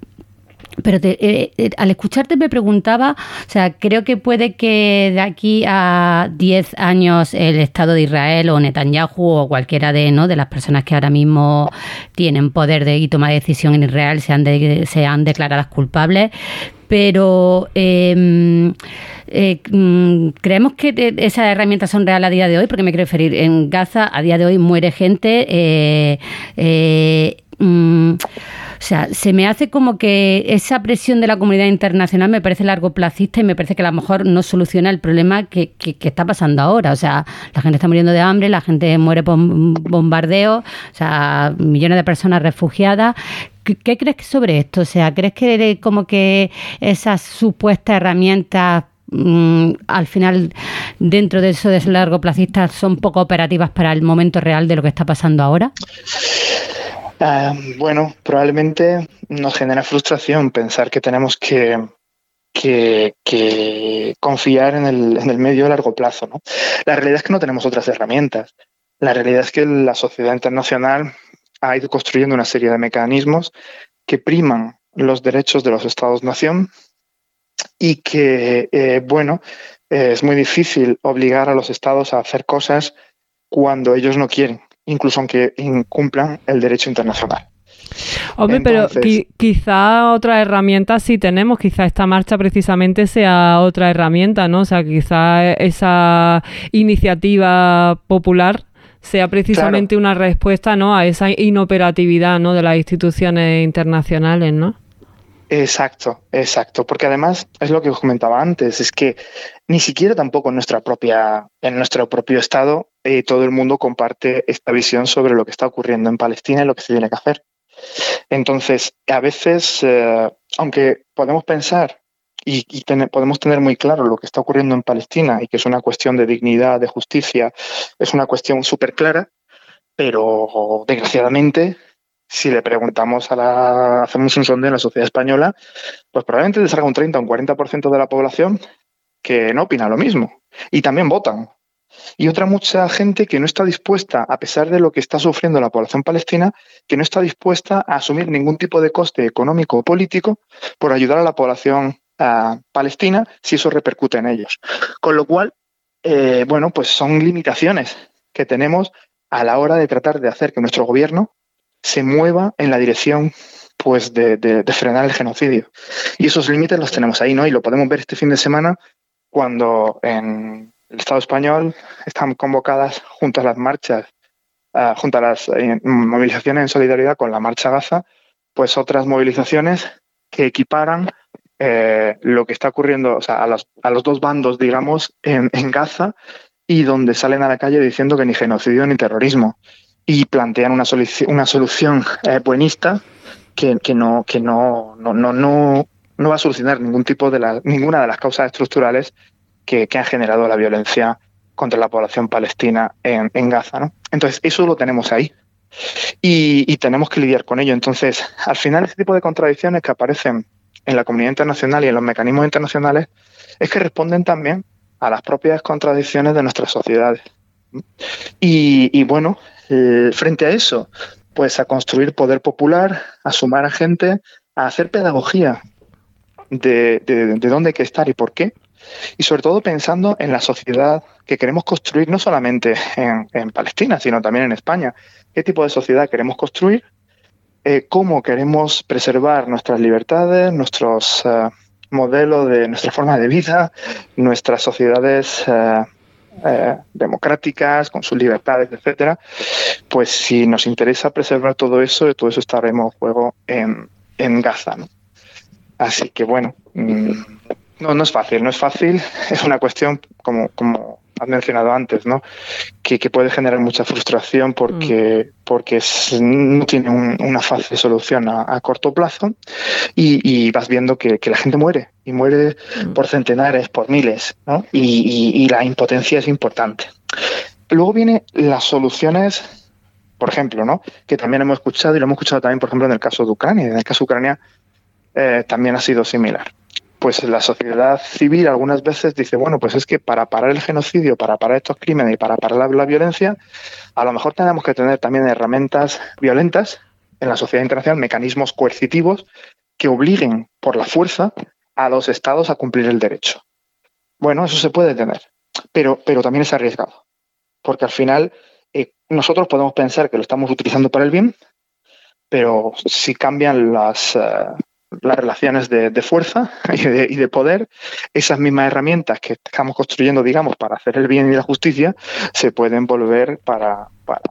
Pero al escucharte me preguntaba, o sea, creo que puede que de aquí a 10 años el Estado de Israel o Netanyahu o cualquiera de las personas que ahora mismo tienen poder y toma de decisión en Israel sean declaradas culpables. Pero creemos que esas herramientas son reales a día de hoy, porque me quiero referir, en Gaza a día de hoy muere gente. O sea, se me hace como que esa presión de la comunidad internacional me parece largoplacista y me parece que a lo mejor no soluciona el problema que está pasando ahora. O sea, la gente está muriendo de hambre, la gente muere por bombardeos, o sea, millones de personas refugiadas. ¿Qué crees sobre esto? O sea, ¿crees que como que esas supuestas herramientas al final, dentro de eso de largoplacistas, son poco operativas para el momento real de lo que está pasando ahora? Bueno, probablemente nos genera frustración pensar que tenemos que confiar en el medio a largo plazo, ¿no? La realidad es que no tenemos otras herramientas. La realidad es que la sociedad internacional ha ido construyendo una serie de mecanismos que priman los derechos de los Estados-nación y que, es muy difícil obligar a los Estados a hacer cosas cuando ellos no quieren, incluso aunque incumplan el derecho internacional. Hombre, entonces, pero quizá otra herramienta sí tenemos, quizá esta marcha precisamente sea otra herramienta, ¿no? O sea, quizá esa iniciativa popular sea precisamente una respuesta, ¿no?, a esa inoperatividad, ¿no?, de las instituciones internacionales, ¿no? Exacto, porque además es lo que os comentaba antes, es que ni siquiera tampoco en nuestro propio Estado todo el mundo comparte esta visión sobre lo que está ocurriendo en Palestina y lo que se tiene que hacer. Entonces, a veces, aunque podemos pensar podemos tener muy claro lo que está ocurriendo en Palestina y que es una cuestión de dignidad, de justicia, es una cuestión súper clara, pero desgraciadamente, si le preguntamos hacemos un sondeo en la sociedad española, pues probablemente te salga un 30 o un 40% de la población que no opina lo mismo y también votan. Y otra mucha gente que no está dispuesta, a pesar de lo que está sufriendo la población palestina, que no está dispuesta a asumir ningún tipo de coste económico o político por ayudar a la población palestina si eso repercute en ellos. Con lo cual, pues son limitaciones que tenemos a la hora de tratar de hacer que nuestro gobierno se mueva en la dirección pues de frenar el genocidio. Y esos límites los tenemos ahí, ¿no? Y lo podemos ver este fin de semana cuando en el Estado español están convocadas junto a las marchas, junto a las movilizaciones en solidaridad con la Marcha Gaza, pues otras movilizaciones que equiparan lo que está ocurriendo, o sea, a los dos bandos, digamos, en Gaza, y donde salen a la calle diciendo que ni genocidio ni terrorismo, y plantean una solución buenista que no va a solucionar ninguna de las causas estructurales que han generado la violencia contra la población palestina en Gaza, ¿no? Entonces, eso lo tenemos ahí y tenemos que lidiar con ello. Entonces, al final, este tipo de contradicciones que aparecen en la comunidad internacional y en los mecanismos internacionales es que responden también a las propias contradicciones de nuestras sociedades. Y bueno, frente a eso, pues a construir poder popular, a sumar a gente, a hacer pedagogía de dónde hay que estar y por qué, y sobre todo pensando en la sociedad que queremos construir no solamente en Palestina, sino también en España. ¿Qué tipo de sociedad queremos construir? ¿Cómo queremos preservar nuestras libertades, nuestros modelos de nuestra forma de vida, nuestras sociedades democráticas, con sus libertades, etcétera? Pues si nos interesa preservar todo eso estaremos en juego en Gaza, ¿no? Así que bueno, no es fácil, es una cuestión como has mencionado antes, ¿no? Que puede generar mucha frustración porque no tiene una fácil solución a corto plazo y vas viendo que la gente muere y muere por centenares, por miles, ¿no? Y la impotencia es importante. Luego vienen las soluciones, por ejemplo, ¿no?, que también hemos escuchado y lo hemos escuchado también, por ejemplo, en el caso de Ucrania. En el caso de Ucrania también ha sido similar. Pues la sociedad civil algunas veces dice, bueno, pues es que para parar el genocidio, para parar estos crímenes y para parar la violencia, a lo mejor tenemos que tener también herramientas violentas en la sociedad internacional, mecanismos coercitivos que obliguen por la fuerza a los estados a cumplir el derecho. Bueno, eso se puede tener, pero también es arriesgado, porque al final nosotros podemos pensar que lo estamos utilizando para el bien, pero si cambian las relaciones de fuerza y de poder, esas mismas herramientas que estamos construyendo, digamos, para hacer el bien y la justicia, se pueden volver para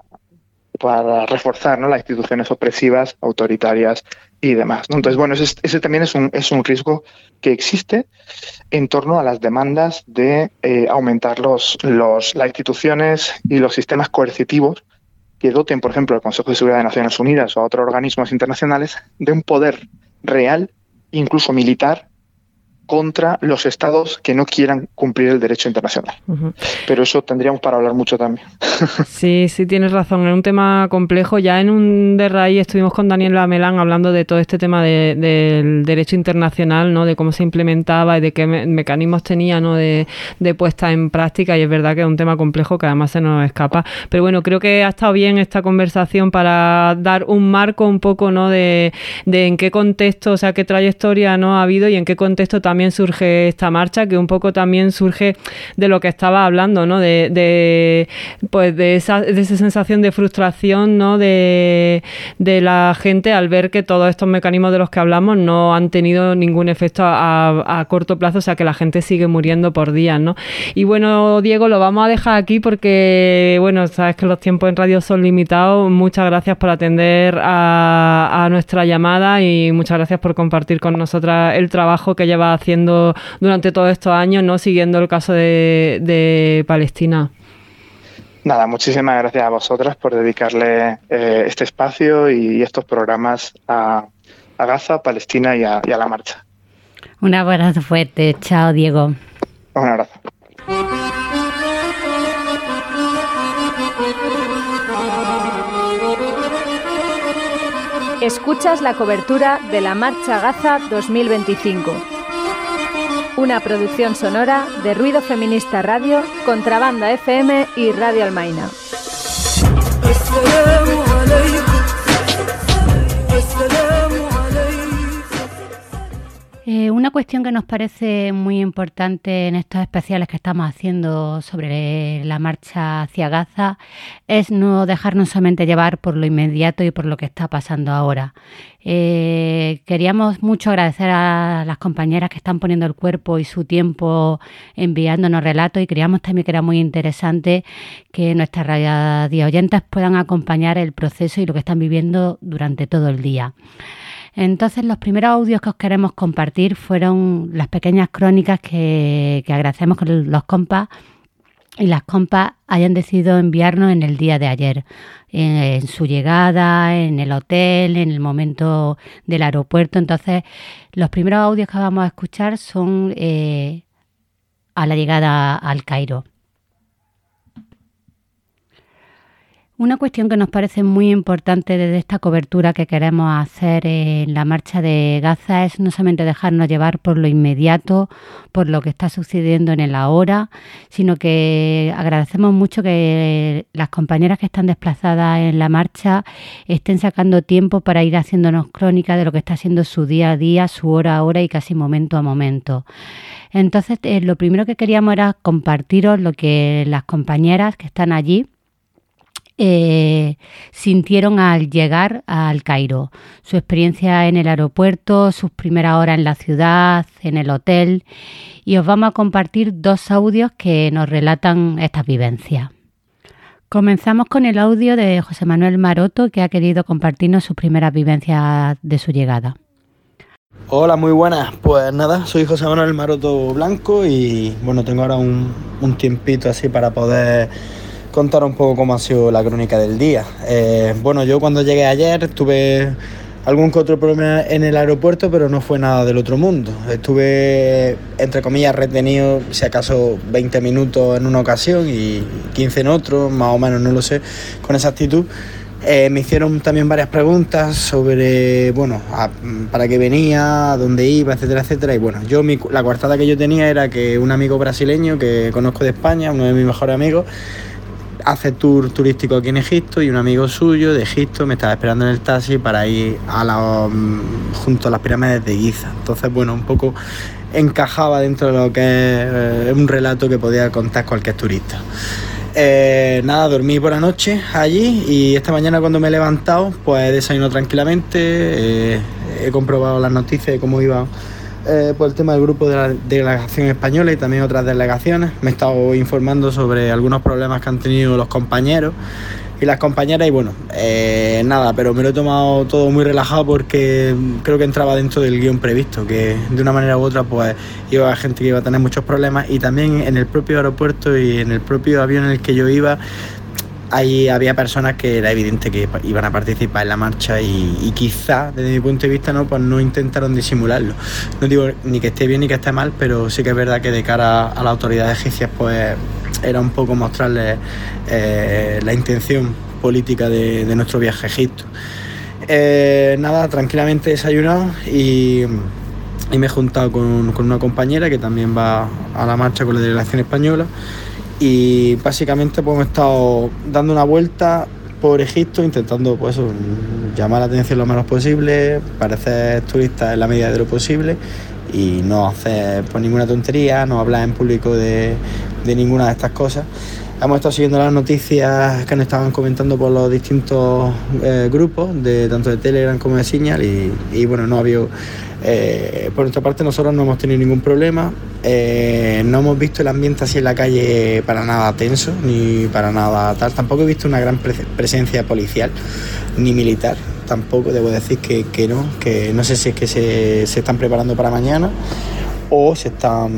reforzar, ¿no?, las instituciones opresivas, autoritarias y demás, ¿no? Entonces, bueno, ese también es un riesgo que existe en torno a las demandas de aumentar las instituciones y los sistemas coercitivos que doten, por ejemplo, al Consejo de Seguridad de Naciones Unidas o a otros organismos internacionales de un poder real, incluso militar, contra los estados que no quieran cumplir el derecho internacional. Uh-huh. Pero eso tendríamos para hablar mucho también. Sí, tienes razón. Es un tema complejo. Ya en un de raíz estuvimos con Daniel Lamelán hablando de todo este tema del derecho internacional, ¿no?, de cómo se implementaba y de qué mecanismos tenía, ¿no?, de puesta en práctica, y es verdad que es un tema complejo que además se nos escapa. Pero bueno, creo que ha estado bien esta conversación para dar un marco un poco, ¿no?, de en qué contexto, o sea, qué trayectoria, ¿no?, ha habido y en qué contexto también surge esta marcha, que un poco también surge de lo que estaba hablando, ¿no?, de esa sensación de frustración, ¿no?, de la gente al ver que todos estos mecanismos de los que hablamos no han tenido ningún efecto a corto plazo, o sea, que la gente sigue muriendo por días, ¿no? Y bueno, Diego, lo vamos a dejar aquí porque, bueno, sabes que los tiempos en radio son limitados. Muchas gracias por atender a nuestra llamada y muchas gracias por compartir con nosotras el trabajo que lleva haciendo durante todos estos años, ¿no?, siguiendo el caso de Palestina. Nada, muchísimas gracias a vosotras por dedicarle este espacio y estos programas a Gaza, Palestina y a la marcha. Un abrazo fuerte. Chao, Diego. Un abrazo. Escuchas la cobertura de la Marcha Gaza 2025. Una producción sonora de Ruido Feminista Radio, Contrabanda FM y Radio Almaina. Una cuestión que nos parece muy importante en estos especiales que estamos haciendo sobre la marcha hacia Gaza es no dejarnos solamente llevar por lo inmediato y por lo que está pasando ahora. Queríamos mucho agradecer a las compañeras que están poniendo el cuerpo y su tiempo enviándonos relatos, y creíamos también que era muy interesante que nuestras radioyentes puedan acompañar el proceso y lo que están viviendo durante todo el día. Entonces, los primeros audios que os queremos compartir fueron las pequeñas crónicas que agradecemos que los compas y las compas hayan decidido enviarnos en el día de ayer, en su llegada, en el hotel, en el momento del aeropuerto. Entonces, los primeros audios que vamos a escuchar son a la llegada al Cairo. Una cuestión que nos parece muy importante desde esta cobertura que queremos hacer en la marcha de Gaza es no solamente dejarnos llevar por lo inmediato, por lo que está sucediendo en el ahora, sino que agradecemos mucho que las compañeras que están desplazadas en la marcha estén sacando tiempo para ir haciéndonos crónica de lo que está siendo su día a día, su hora a hora y casi momento a momento. Entonces, lo primero que queríamos era compartiros lo que las compañeras que están allí sintieron al llegar al Cairo, su experiencia en el aeropuerto, sus primeras horas en la ciudad, en el hotel, y os vamos a compartir 2 audios que nos relatan estas vivencias. Comenzamos con el audio de José Manuel Maroto, que ha querido compartirnos sus primeras vivencias de su llegada. Hola, muy buenas. Pues nada, soy José Manuel Maroto Blanco y bueno, tengo ahora un tiempito así para poder contar un poco cómo ha sido la crónica del día. Bueno, yo cuando llegué ayer tuve algún que otro problema en el aeropuerto, pero no fue nada del otro mundo. Estuve, entre comillas, retenido, si acaso 20 minutos en una ocasión y 15 en otro, más o menos, no lo sé, con exactitud. Me hicieron también varias preguntas sobre, bueno, para qué venía, a dónde iba, etcétera, etcétera. Y bueno, la coartada que yo tenía era que un amigo brasileño que conozco de España, uno de mis mejores amigos, hace tour turístico aquí en Egipto, y un amigo suyo de Egipto me estaba esperando en el taxi para ir junto a las pirámides de Giza. Entonces, bueno, un poco encajaba dentro de lo que es un relato que podía contar cualquier turista. Nada, dormí por la noche allí, y esta mañana cuando me he levantado pues he desayunado tranquilamente, he comprobado las noticias de cómo iba por el tema del grupo de la delegación española y también otras delegaciones. Me he estado informando sobre algunos problemas que han tenido los compañeros y las compañeras, y bueno, nada, pero me lo he tomado todo muy relajado porque creo que entraba dentro del guión previsto, que de una manera u otra pues iba a haber gente que iba a tener muchos problemas, y también en el propio aeropuerto y en el propio avión en el que yo iba, ahí había personas que era evidente que iban a participar en la marcha, y quizá desde mi punto de vista pues no intentaron disimularlo. No digo ni que esté bien ni que esté mal, pero sí que es verdad que de cara a las autoridades egipcias pues era un poco mostrarles la intención política de nuestro viaje a Egipto. Nada, tranquilamente he desayunado y me he juntado con una compañera que también va a la marcha con la delegación española, y básicamente pues hemos estado dando una vuelta por Egipto intentando pues llamar la atención lo menos posible, parecer turistas en la medida de lo posible y no hacer pues ninguna tontería, no hablar en público de ninguna de estas cosas. Hemos estado siguiendo las noticias que nos estaban comentando por los distintos grupos, tanto de Telegram como de Signal, y bueno, no ha habido... por nuestra parte nosotros no hemos tenido ningún problema, no hemos visto el ambiente así en la calle para nada tenso, ni para nada tal. Tampoco he visto una gran presencia policial, ni militar, tampoco debo decir que no sé si es que se están preparando para mañana o están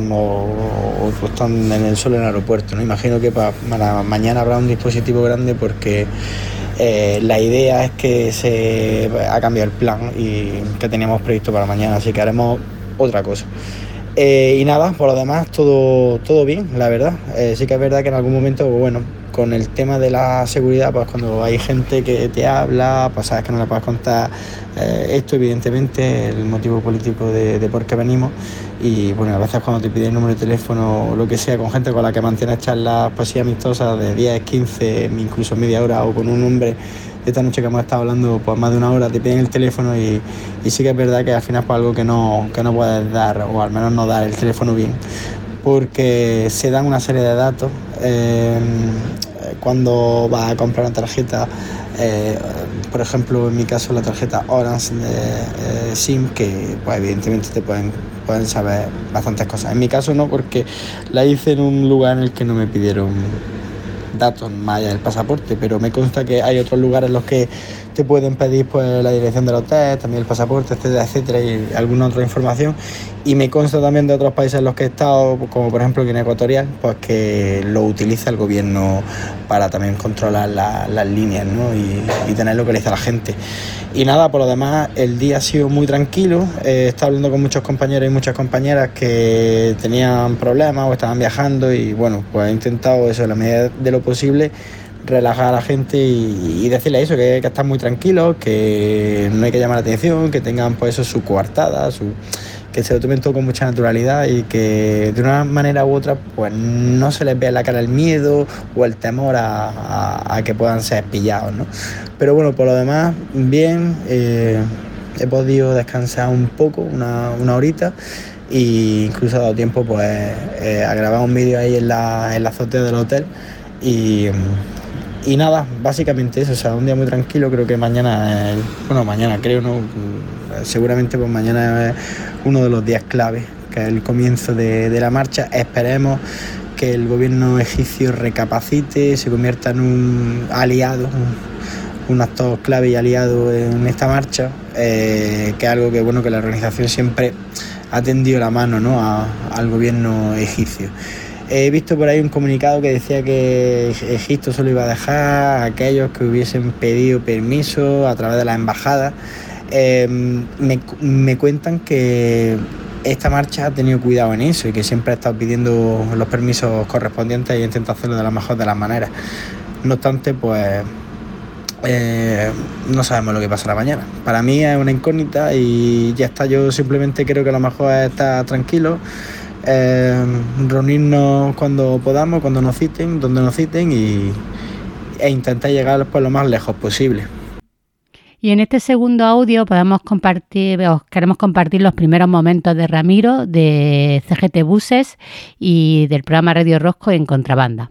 en el solo en el aeropuerto, ¿no? Imagino que para mañana habrá un dispositivo grande porque la idea es que se ha cambiado el plan y que teníamos previsto para mañana, así que haremos otra cosa. Y nada, por lo demás todo bien, la verdad. Sí que es verdad que en algún momento, bueno, con el tema de la seguridad, pues cuando hay gente que te habla, pues sabes que no le puedes contar esto, evidentemente, el motivo político de por qué venimos. Y bueno, a veces cuando te piden el número de teléfono o lo que sea, con gente con la que mantienes charlas pues sí amistosas de 10, 15, incluso media hora, o con un hombre de esta noche que hemos estado hablando pues más de una hora, te piden el teléfono y sí que es verdad que al final es algo que no puedes dar, o al menos no dar el teléfono bien, porque se dan una serie de datos cuando vas a comprar una tarjeta, por ejemplo en mi caso la tarjeta Orange de SIM, que pues evidentemente te pueden saber bastantes cosas. En mi caso no, porque la hice en un lugar en el que no me pidieron datos más allá del pasaporte, pero me consta que hay otros lugares en los que te pueden pedir pues la dirección del hotel, también el pasaporte, etcétera, etcétera, y alguna otra información. Y me consta también de otros países en los que he estado, como por ejemplo Guinea Ecuatorial, pues que lo utiliza el gobierno para también controlar las líneas, ¿no? y tener localizada a la gente. Y nada, por lo demás, el día ha sido muy tranquilo. He estado hablando con muchos compañeros y muchas compañeras que tenían problemas o estaban viajando, y bueno, pues he intentado eso, en la medida de lo posible, relajar a la gente y decirle eso, que están muy tranquilos, que no hay que llamar la atención, que tengan pues eso, su coartada, que se lo tomen todo con mucha naturalidad, y que de una manera u otra pues no se les vea en la cara el miedo o el temor a que puedan ser pillados, ¿no? Pero bueno, por lo demás, bien, he podido descansar un poco, una horita, e incluso he dado tiempo pues a grabar un vídeo ahí en la azotea del hotel, y nada, básicamente eso. O sea, un día muy tranquilo. Creo que mañana seguramente pues mañana es uno de los días clave, que es el comienzo de la marcha. Esperemos que el gobierno egipcio recapacite, se convierta en un aliado, un actor clave y aliado en esta marcha, que es algo que bueno, que la organización siempre ha tendido la mano, ¿no?, al gobierno egipcio. He visto por ahí un comunicado que decía que Egipto solo iba a dejar a aquellos que hubiesen pedido permiso a través de las embajadas. Me cuentan que esta marcha ha tenido cuidado en eso y que siempre ha estado pidiendo los permisos correspondientes e intenta hacerlo de la mejor de las maneras. No obstante, pues no sabemos lo que pasará mañana. Para mí es una incógnita y ya está. Yo simplemente creo que lo mejor es estar tranquilo, reunirnos cuando podamos, cuando nos citen, donde nos citen, y e intentar llegar pues, lo más lejos posible. Y en este segundo audio queremos compartir los primeros momentos de Ramiro, de CGT Buses y del programa Radio Rosco en Contrabanda.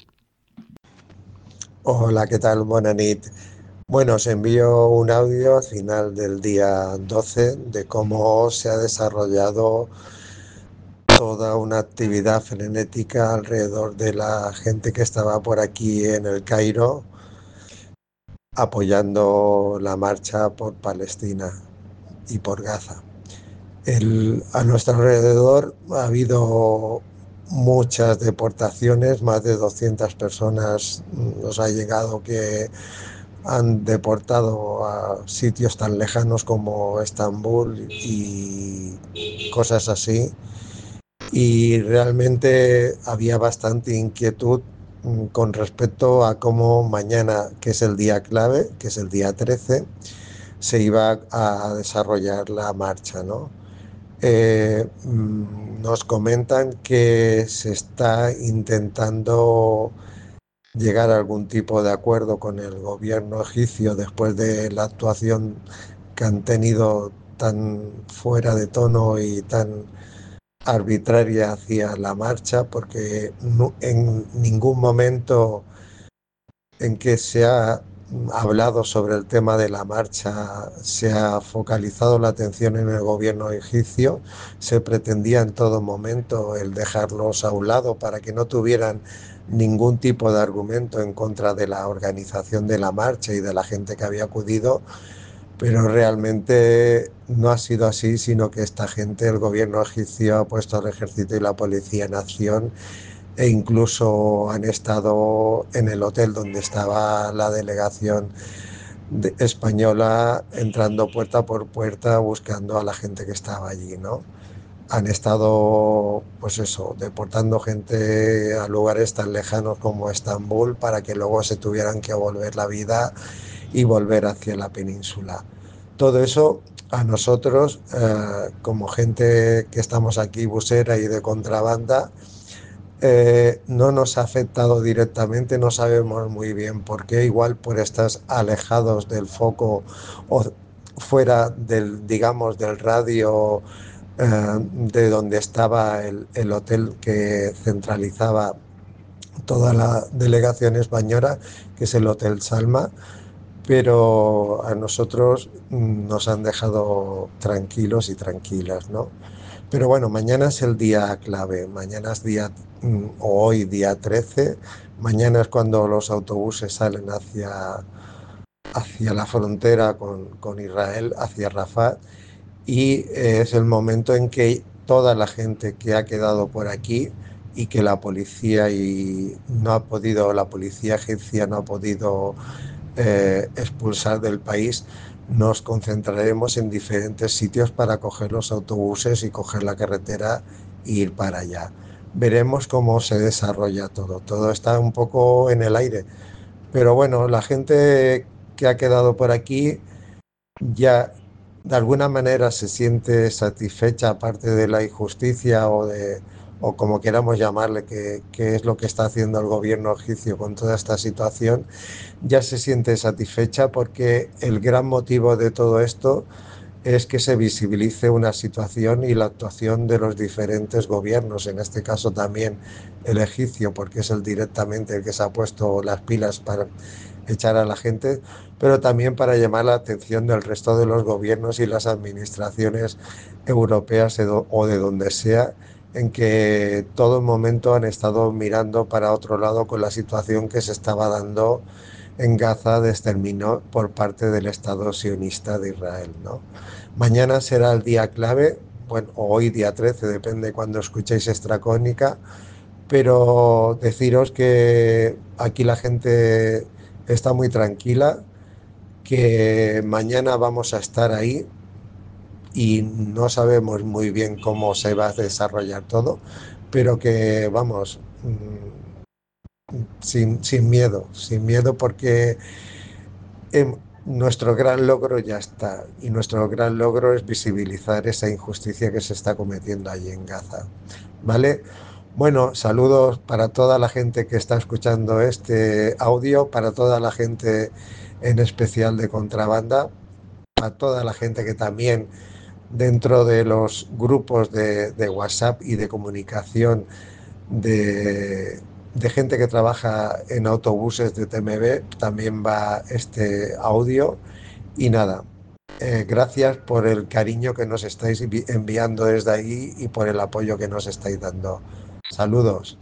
Hola, ¿qué tal? Buenas nit. Bueno, os envío un audio al final del día 12 de cómo se ha desarrollado toda una actividad frenética alrededor de la gente que estaba por aquí en el Cairo apoyando la marcha por Palestina y por Gaza. A nuestro alrededor ha habido muchas deportaciones, más de 200 personas nos ha llegado que han deportado a sitios tan lejanos como Estambul y cosas así. Y realmente había bastante inquietud con respecto a cómo mañana, que es el día clave, que es el día 13, se iba a desarrollar la marcha, ¿no? Nos comentan que se está intentando llegar a algún tipo de acuerdo con el gobierno egipcio después de la actuación que han tenido tan fuera de tono y tan arbitraria hacia la marcha, porque en ningún momento en que se ha hablado sobre el tema de la marcha se ha focalizado la atención en el gobierno egipcio. Se pretendía en todo momento el dejarlos a un lado para que no tuvieran ningún tipo de argumento en contra de la organización de la marcha y de la gente que había acudido, pero realmente no ha sido así, sino que esta gente, el gobierno egipcio ha puesto al ejército y la policía en acción e incluso han estado en el hotel donde estaba la delegación española entrando puerta por puerta buscando a la gente que estaba allí, ¿no? Han estado, pues eso, deportando gente a lugares tan lejanos como Estambul para que luego se tuvieran que volver la vida y volver hacia la península. Todo eso a nosotros, como gente que estamos aquí busera y de contrabanda, no nos ha afectado directamente, no sabemos muy bien por qué, igual por estar alejados del foco o fuera del, digamos, del radio de donde estaba el hotel que centralizaba toda la delegación española, que es el Hotel Salma, pero a nosotros nos han dejado tranquilos y tranquilas, ¿no? Pero bueno, mañana es el día clave, mañana es hoy día 13, mañana es cuando los autobuses salen hacia la frontera con Israel, hacia Rafah, y es el momento en que toda la gente que ha quedado por aquí y que la policía egipcia no ha podido expulsar del país, nos concentraremos en diferentes sitios para coger los autobuses y coger la carretera e ir para allá. Veremos cómo se desarrolla todo. Todo está un poco en el aire. Pero bueno, la gente que ha quedado por aquí ya de alguna manera se siente satisfecha, aparte de la injusticia o como queramos llamarle, que es lo que está haciendo el gobierno egipcio con toda esta situación, ya se siente satisfecha porque el gran motivo de todo esto es que se visibilice una situación y la actuación de los diferentes gobiernos, en este caso también el egipcio, porque es directamente el que se ha puesto las pilas para echar a la gente, pero también para llamar la atención del resto de los gobiernos y las administraciones europeas o de donde sea, en que todo momento han estado mirando para otro lado con la situación que se estaba dando en Gaza de exterminio por parte del Estado sionista de Israel, ¿no? Mañana será el día clave, bueno, hoy día 13, depende cuando escuchéis esta crónica, pero deciros que aquí la gente está muy tranquila, que mañana vamos a estar ahí y no sabemos muy bien cómo se va a desarrollar todo, pero que vamos sin miedo porque nuestro gran logro ya está, y nuestro gran logro es visibilizar esa injusticia que se está cometiendo allí en Gaza, ¿vale? Bueno, saludos para toda la gente que está escuchando este audio, para toda la gente en especial de Contrabanda, a toda la gente que también dentro de los grupos de WhatsApp y de comunicación de gente que trabaja en autobuses de TMB, también va este audio. Y nada, gracias por el cariño que nos estáis enviando desde ahí y por el apoyo que nos estáis dando. Saludos.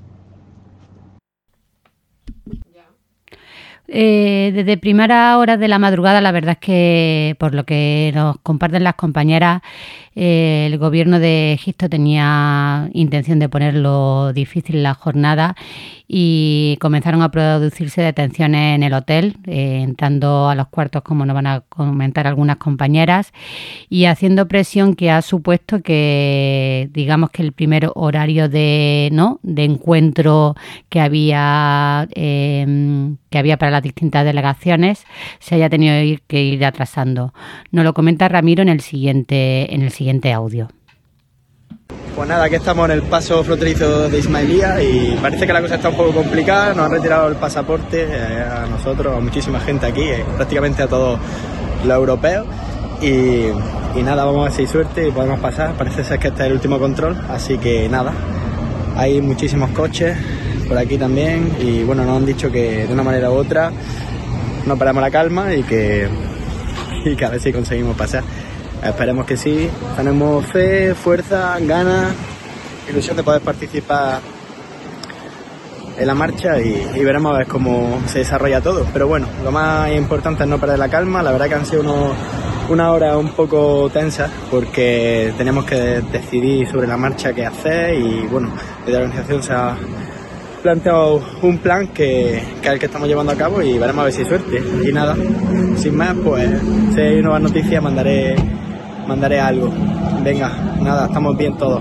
Desde primeras horas de la madrugada, la verdad es que, por lo que nos comparten las compañeras, el gobierno de Egipto tenía intención de ponerlo difícil la jornada y comenzaron a producirse detenciones en el hotel, entrando a los cuartos, como nos van a comentar algunas compañeras, y haciendo presión que ha supuesto que, digamos, que el primer horario de encuentro que había para las distintas delegaciones se haya tenido que ir atrasando. Nos lo comenta Ramiro en el siguiente audio. Pues nada, aquí estamos en el paso fronterizo de Ismailía y parece que la cosa está un poco complicada. Nos han retirado el pasaporte a nosotros, a muchísima gente aquí, prácticamente a todos los europeos. Y nada, vamos a ver si hay suerte y podemos pasar. Parece ser que este es el último control, así que nada, hay muchísimos coches por aquí también y bueno, nos han dicho que de una manera u otra no paramos la calma y que a ver si conseguimos pasar. Esperemos que sí, tenemos fe, fuerza, ganas, ilusión de poder participar en la marcha y veremos a ver cómo se desarrolla todo. Pero bueno, lo más importante es no perder la calma. La verdad que han sido una hora un poco tensa porque tenemos que decidir sobre la marcha qué hacer y bueno, desde la organización se ha planteado un plan que es el que estamos llevando a cabo y veremos a ver si hay suerte. Y nada, sin más, pues si hay nuevas noticias mandaré algo. Venga, nada, estamos bien todos.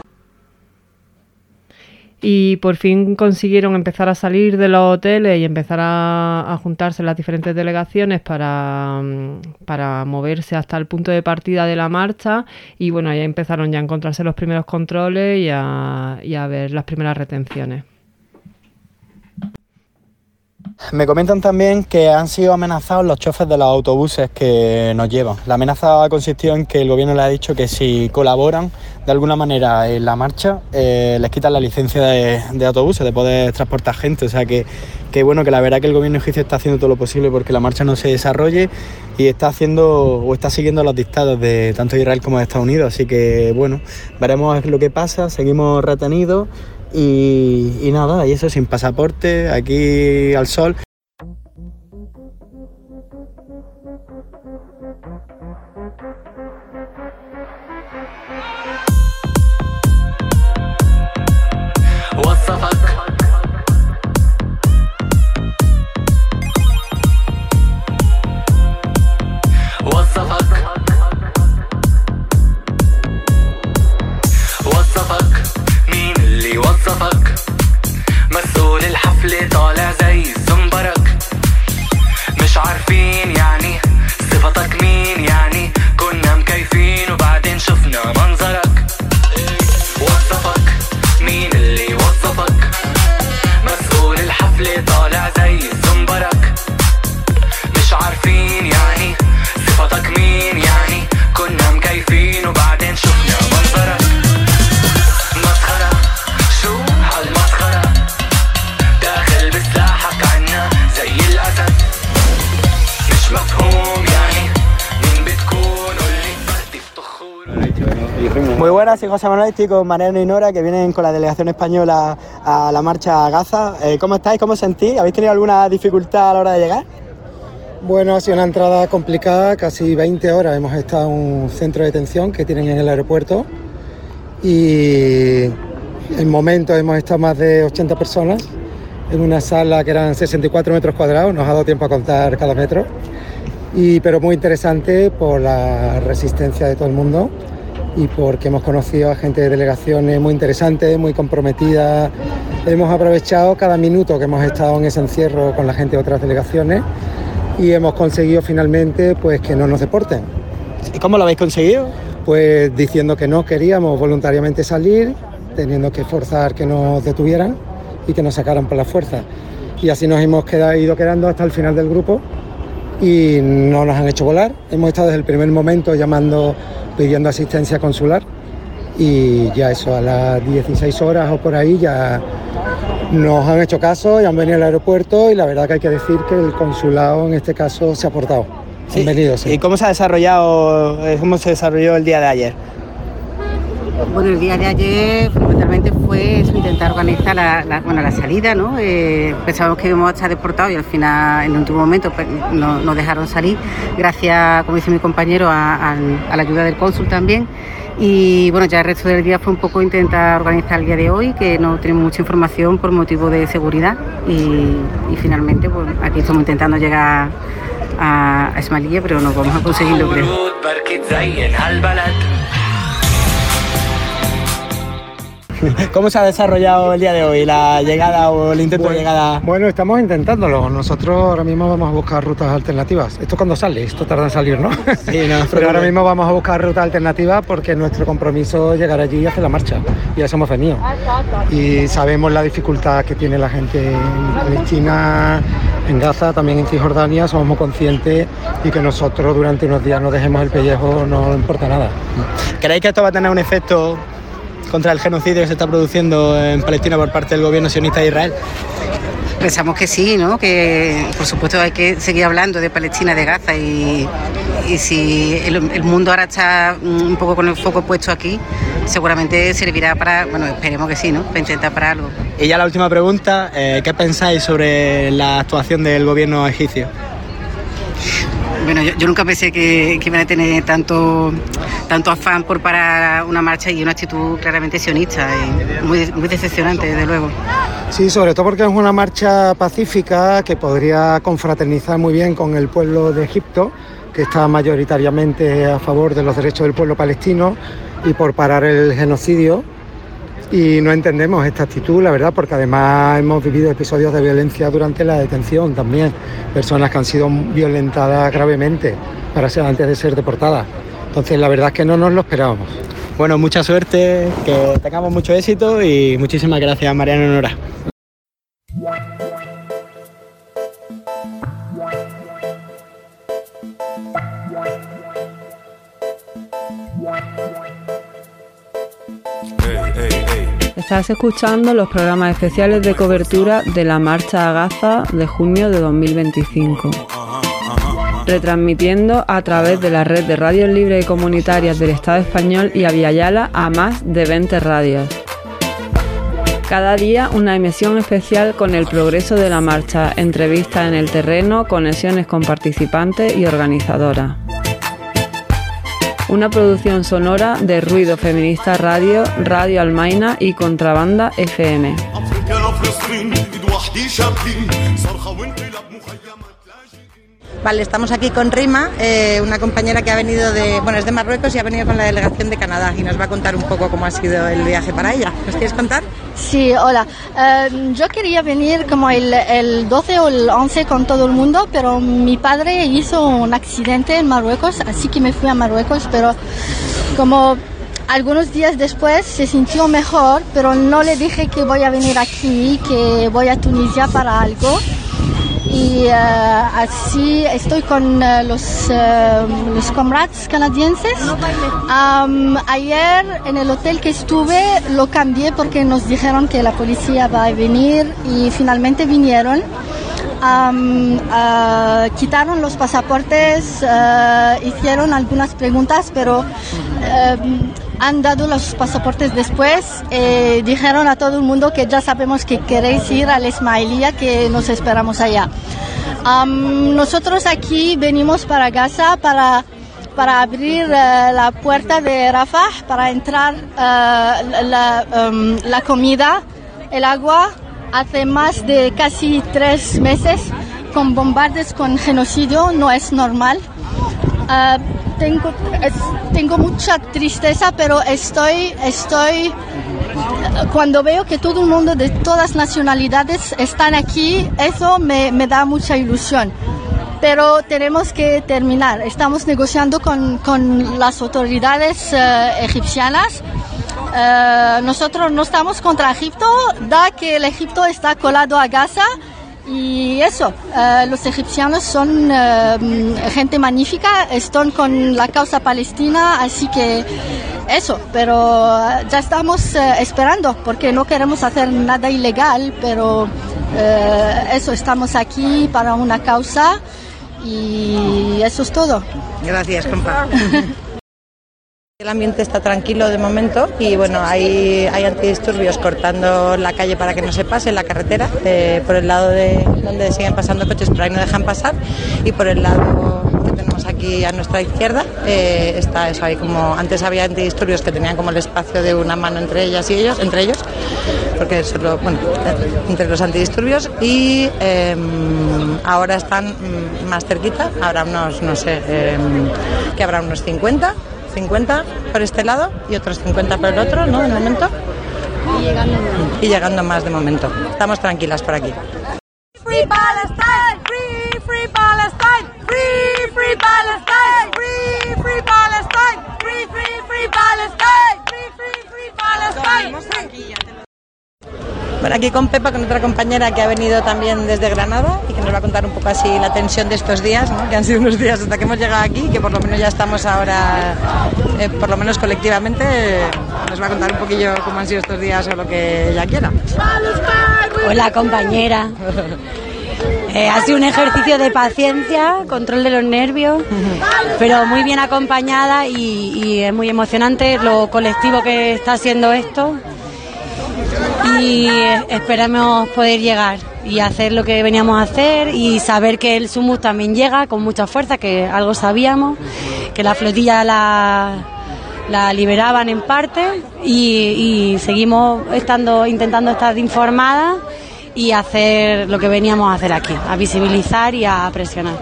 Y por fin consiguieron empezar a salir de los hoteles y empezar a juntarse las diferentes delegaciones para moverse hasta el punto de partida de la marcha. Y bueno, ahí empezaron ya a encontrarse los primeros controles y a ver las primeras retenciones. Me comentan también que han sido amenazados los choferes de los autobuses que nos llevan. La amenaza ha consistido en que el gobierno les ha dicho que si colaboran de alguna manera en la marcha, les quitan la licencia de autobuses, de poder transportar gente. O sea que bueno, que la verdad que el gobierno egipcio está haciendo todo lo posible porque la marcha no se desarrolle y está siguiendo los dictados de tanto Israel como de Estados Unidos. Así que bueno, veremos lo que pasa, seguimos retenidos. Y nada, y eso sin pasaporte, aquí al sol. مسؤول الحفلة طالع زي الزنبرك مش عارفين يعني صفتك مين يعني كنا مكيفين وبعدين شفنا منظرك وصفك مين اللي وصفك مسؤول الحفلة طالع زي الزنبرك مش عارفين يعني صفتك مين يعني كنا مكيفين وبعدين شفنا منظرك مسخرة شو هالمسخرة داخل بسلاحك عنا زي الأسد مش مفهوم يعني مين بتكون واللي فرتي بتخور. Muy buenas, soy José Manuel, estoy con Mariano y Nora que vienen con la delegación española a la marcha a Gaza. ¿Cómo estáis? ¿Cómo os sentís? ¿Habéis tenido alguna dificultad a la hora de llegar? Bueno, ha sido una entrada complicada, casi 20 horas hemos estado en un centro de detención que tienen en el aeropuerto y en momentos hemos estado más de 80 personas en una sala que eran 64 metros cuadrados, nos ha dado tiempo a contar cada metro, pero muy interesante por la resistencia de todo el mundo y porque hemos conocido a gente de delegaciones muy interesantes, muy comprometidas. Hemos aprovechado cada minuto que hemos estado en ese encierro con la gente de otras delegaciones y hemos conseguido finalmente pues que no nos deporten. ¿Y cómo lo habéis conseguido? Pues diciendo que no queríamos voluntariamente salir, teniendo que forzar que nos detuvieran y que nos sacaran por la fuerza. Y así nos hemos ido quedando hasta el final del grupo y no nos han hecho volar. Hemos estado desde el primer momento llamando, pidiendo asistencia consular y ya eso, a las 16 horas o por ahí ya nos han hecho caso y han venido al aeropuerto y la verdad que hay que decir que el consulado en este caso se ha portado. Sí. Han venido, sí. ¿Y cómo se desarrolló el día de ayer? Bueno, el día de ayer fundamentalmente fue intentar organizar la salida, ¿no? Pensábamos que íbamos a estar deportados y al final, en el último momento, nos dejaron salir, gracias, como dice mi compañero, a la ayuda del cónsul también. Y bueno, ya el resto del día fue un poco intentar organizar el día de hoy, que no tenemos mucha información por motivo de seguridad y finalmente pues, aquí estamos intentando llegar a Ismailia, pero no vamos a conseguirlo, creo. ¿Cómo se ha desarrollado el día de hoy, la llegada o el intento de llegada? Bueno, estamos intentándolo. Nosotros ahora mismo vamos a buscar rutas alternativas. Esto cuando sale, esto tarda en salir, ¿no? Sí, no, pero ahora mismo vamos a buscar rutas alternativas porque nuestro compromiso es llegar allí y hacer la marcha. Y a eso hemos venido. Y sabemos la dificultad que tiene la gente en Palestina, en Gaza, también en Cisjordania. Somos muy conscientes y que nosotros durante unos días no dejemos el pellejo, no importa nada. ¿Creéis que esto va a tener un efecto contra el genocidio que se está produciendo en Palestina por parte del gobierno sionista de Israel? Pensamos que sí, ¿no? Que por supuesto hay que seguir hablando de Palestina, de Gaza y si el mundo ahora está un poco con el foco puesto aquí, seguramente servirá para, bueno, esperemos que sí, ¿no? Para intentar parar algo. Y ya la última pregunta, ¿qué pensáis sobre la actuación del gobierno egipcio? Bueno, yo nunca pensé que iban a tener tanto afán por parar una marcha y una actitud claramente sionista y muy decepcionante, desde luego. Sí, sobre todo porque es una marcha pacífica que podría confraternizar muy bien con el pueblo de Egipto, que está mayoritariamente a favor de los derechos del pueblo palestino y por parar el genocidio. Y no entendemos esta actitud, la verdad, porque además hemos vivido episodios de violencia durante la detención también. Personas que han sido violentadas gravemente antes de ser deportadas. Entonces, la verdad es que no nos lo esperábamos. Bueno, mucha suerte, que tengamos mucho éxito y muchísimas gracias, Mariano Nora. Estás escuchando los programas especiales de cobertura de la Marcha a Gaza de junio de 2025. Retransmitiendo a través de la red de radios libres y comunitarias del Estado español y Aviala a más de 20 radios. Cada día una emisión especial con el progreso de la marcha, entrevistas en el terreno, conexiones con participantes y organizadoras. Una producción sonora de Ruido Feminista Radio, Radio Almaina y Contrabanda FM. Vale, estamos aquí con Rima, una compañera que ha venido es de Marruecos y ha venido con la delegación de Canadá y nos va a contar un poco cómo ha sido el viaje para ella. ¿Nos quieres contar? Sí, hola. Yo quería venir como el 12 o el 11 con todo el mundo, pero mi padre hizo un accidente en Marruecos, así que me fui a Marruecos, pero como algunos días después se sintió mejor, pero no le dije que voy a venir aquí, que voy a Tunisia para algo. Y así estoy con los comrades canadienses. Ayer en el hotel que estuve lo cambié porque nos dijeron que la policía va a venir y finalmente vinieron. Quitaron los pasaportes, hicieron algunas preguntas, pero han dado los pasaportes después. Dijeron a todo el mundo que ya sabemos que queréis ir al Ismailia, que nos esperamos allá. Nosotros aquí venimos para Gaza para abrir la puerta de Rafah, para entrar la comida, el agua. Hace más de casi 3 meses con bombardeos, con genocidio, no es normal. Tengo mucha tristeza, pero estoy cuando veo que todo el mundo de todas nacionalidades están aquí, eso me da mucha ilusión. Pero tenemos que terminar. Estamos negociando con las autoridades egipcianas nosotros no estamos contra Egipto, da que el Egipto está colado a Gaza. Y eso, los egipcianos son gente magnífica, están con la causa palestina, así que eso, pero ya estamos esperando porque no queremos hacer nada ilegal, pero eso, estamos aquí para una causa y eso es todo. Gracias, compa. El ambiente está tranquilo de momento y bueno, hay antidisturbios cortando la calle para que no se pase, la carretera, por el lado de donde siguen pasando coches, pero ahí no dejan pasar, y por el lado que tenemos aquí a nuestra izquierda está eso, ahí como antes había antidisturbios que tenían como el espacio de una mano entre ellos, porque solo, bueno, entre los antidisturbios, y ahora están más cerquita, habrá unos, no sé, que habrá unos 50 por este lado y otros 50 por el otro, ¿no? De momento. Y llegando más de momento. Estamos tranquilas por aquí. Free Palestine, free, free Palestine, free, free Palestine, free, free Palestine, free, free, free Palestine, free, free, free Palestine. Bueno, aquí con Pepa, con otra compañera que ha venido también desde Granada y que nos va a contar un poco así la tensión de estos días, ¿no? Que han sido unos días hasta que hemos llegado aquí, que por lo menos ya estamos ahora, por lo menos colectivamente, nos va a contar un poquillo cómo han sido estos días o lo que ella quiera. Hola, compañera. Ha sido un ejercicio de paciencia, control de los nervios, pero muy bien acompañada y es muy emocionante lo colectivo que está haciendo esto. Y esperamos poder llegar y hacer lo que veníamos a hacer y saber que el Sumus también llega con mucha fuerza, que algo sabíamos, que la flotilla la liberaban en parte y seguimos intentando estar informadas y hacer lo que veníamos a hacer aquí, a visibilizar y a presionar.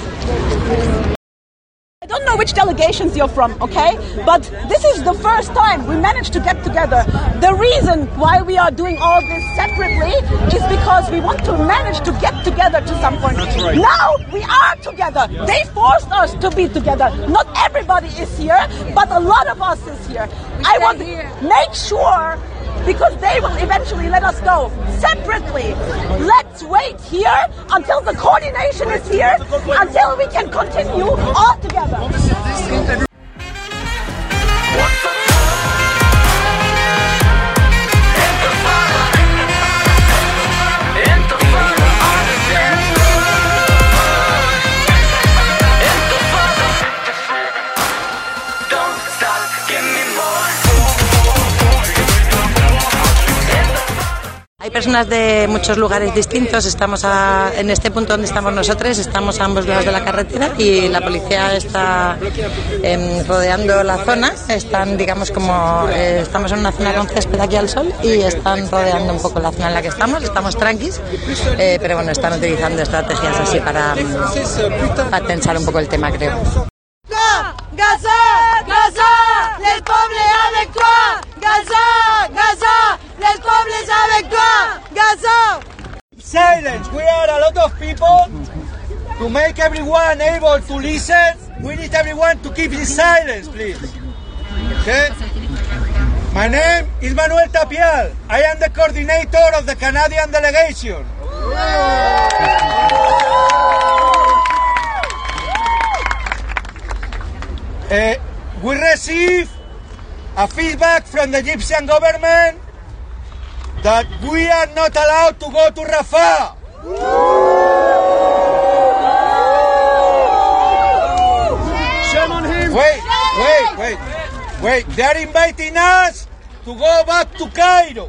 I don't know which delegations you're from, okay? But this is the first time we managed to get together. The reason why we are doing all this separately is because we want to manage to get together to some point. That's right. Now we are together. They forced us to be together. Not everybody is here, but a lot of us is here. I want to make sure, because they will eventually let us go separately. Let's wait here until the coordination is here, until we can continue all together. Hay personas de muchos lugares distintos, estamos en este punto donde estamos nosotros, estamos a ambos lados de la carretera y la policía está rodeando la zona, están, digamos, como estamos en una zona con césped aquí al sol y están rodeando un poco la zona en la que estamos tranquis, pero bueno, están utilizando estrategias así para tensar un poco el tema, creo. Gaza, Gaza, les peuples avec toi. Gaza, Gaza, les peuples avec toi. Gaza. Silence. We are a lot of people. To make everyone able to listen, we need everyone to keep in silence, please. Okay? My name is Manuel Tapial. I am the coordinator of the Canadian delegation. We receive a feedback from the Egyptian government that we are not allowed to go to Rafah. Shame on him. Wait. They are inviting us to go back to Cairo.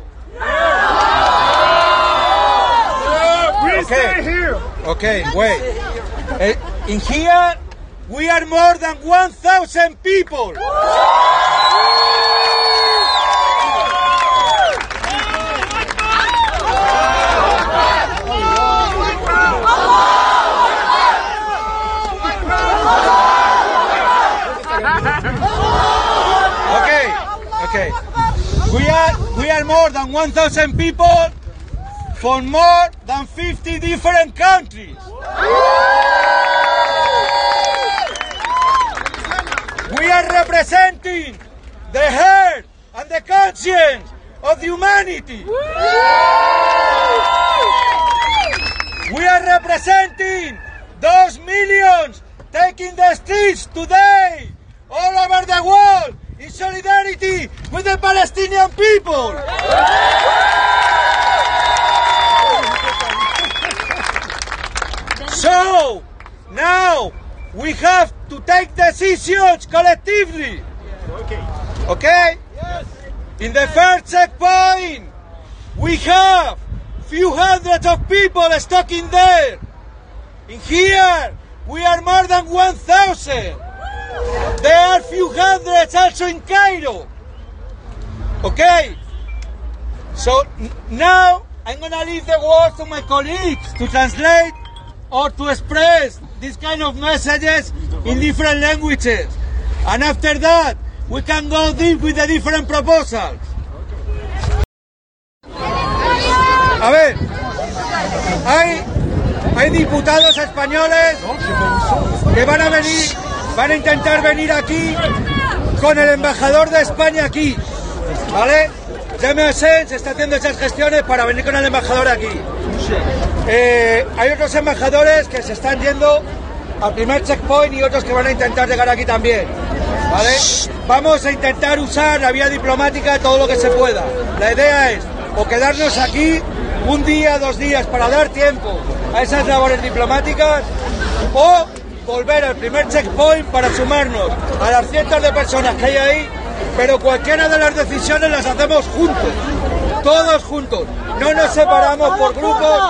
We stay here. Okay, wait. In here, we are more than 1,000 people. Okay. We are more than 1,000 people from more than 50 different countries. We are representing the heart and the conscience of humanity. We are representing those millions taking the streets today all over the world in solidarity with the Palestinian people. So, now we have to take decisions collectively. Okay? In the first checkpoint, we have few hundreds of people stuck in there. In here, we are more than 1,000. There are few hundreds also in Cairo. Okay? So now I'm gonna leave the words to my colleagues to translate or to express these kind of messages in different languages. And after that, we can go deep with the different proposals. A ver, hay diputados españoles que van a intentar venir aquí con el embajador de España aquí, ¿vale? Se está haciendo esas gestiones para venir con el embajador aquí. Hay otros embajadores que se están yendo al primer checkpoint y otros que van a intentar llegar aquí también, ¿vale? Vamos a intentar usar la vía diplomática todo lo que se pueda. La idea es o quedarnos aquí un día, 2 días para dar tiempo a esas labores diplomáticas o volver al primer checkpoint para sumarnos a las cientos de personas que hay ahí, pero cualquiera de las decisiones las hacemos juntos, todos juntos, no nos separamos por grupos.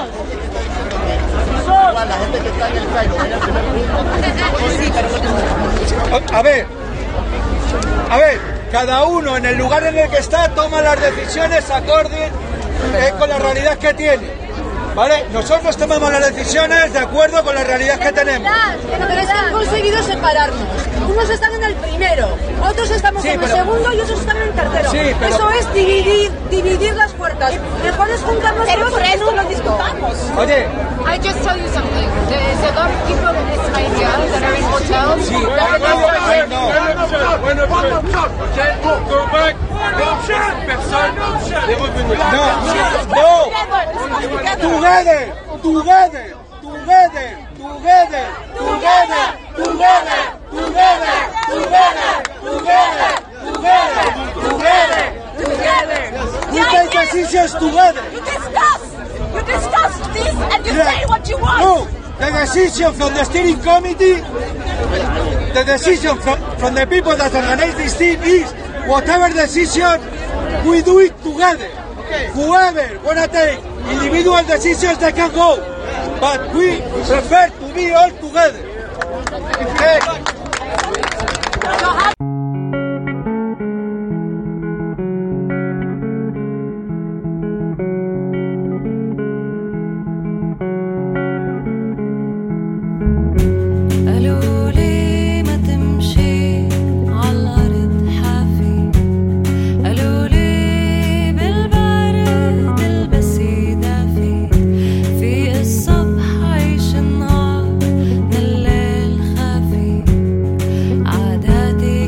A ver, cada uno en el lugar en el que está toma las decisiones acorde con la realidad que tiene. ¿Vale? Nosotros tomamos las decisiones de acuerdo con la realidad que tenemos. Pero es que han conseguido separarnos. Unos están en el primero, otros estamos en el segundo y otros están en el tercero. Sí, pero... Eso es dividir las fuerzas. Mejor es juntarnos todos por eso lo discutamos. Oye. I just tell you something. There's a lot of people in España that are in hotels. Sí, We take decisions together. You discuss this and you say what you want. No, the decision from the steering committee, the decision from the people that organize this thing is whatever decision, we do it together. Okay. Whoever wanna take individual decisions, they can go, but we prefer to be all together. Okay. عاداتي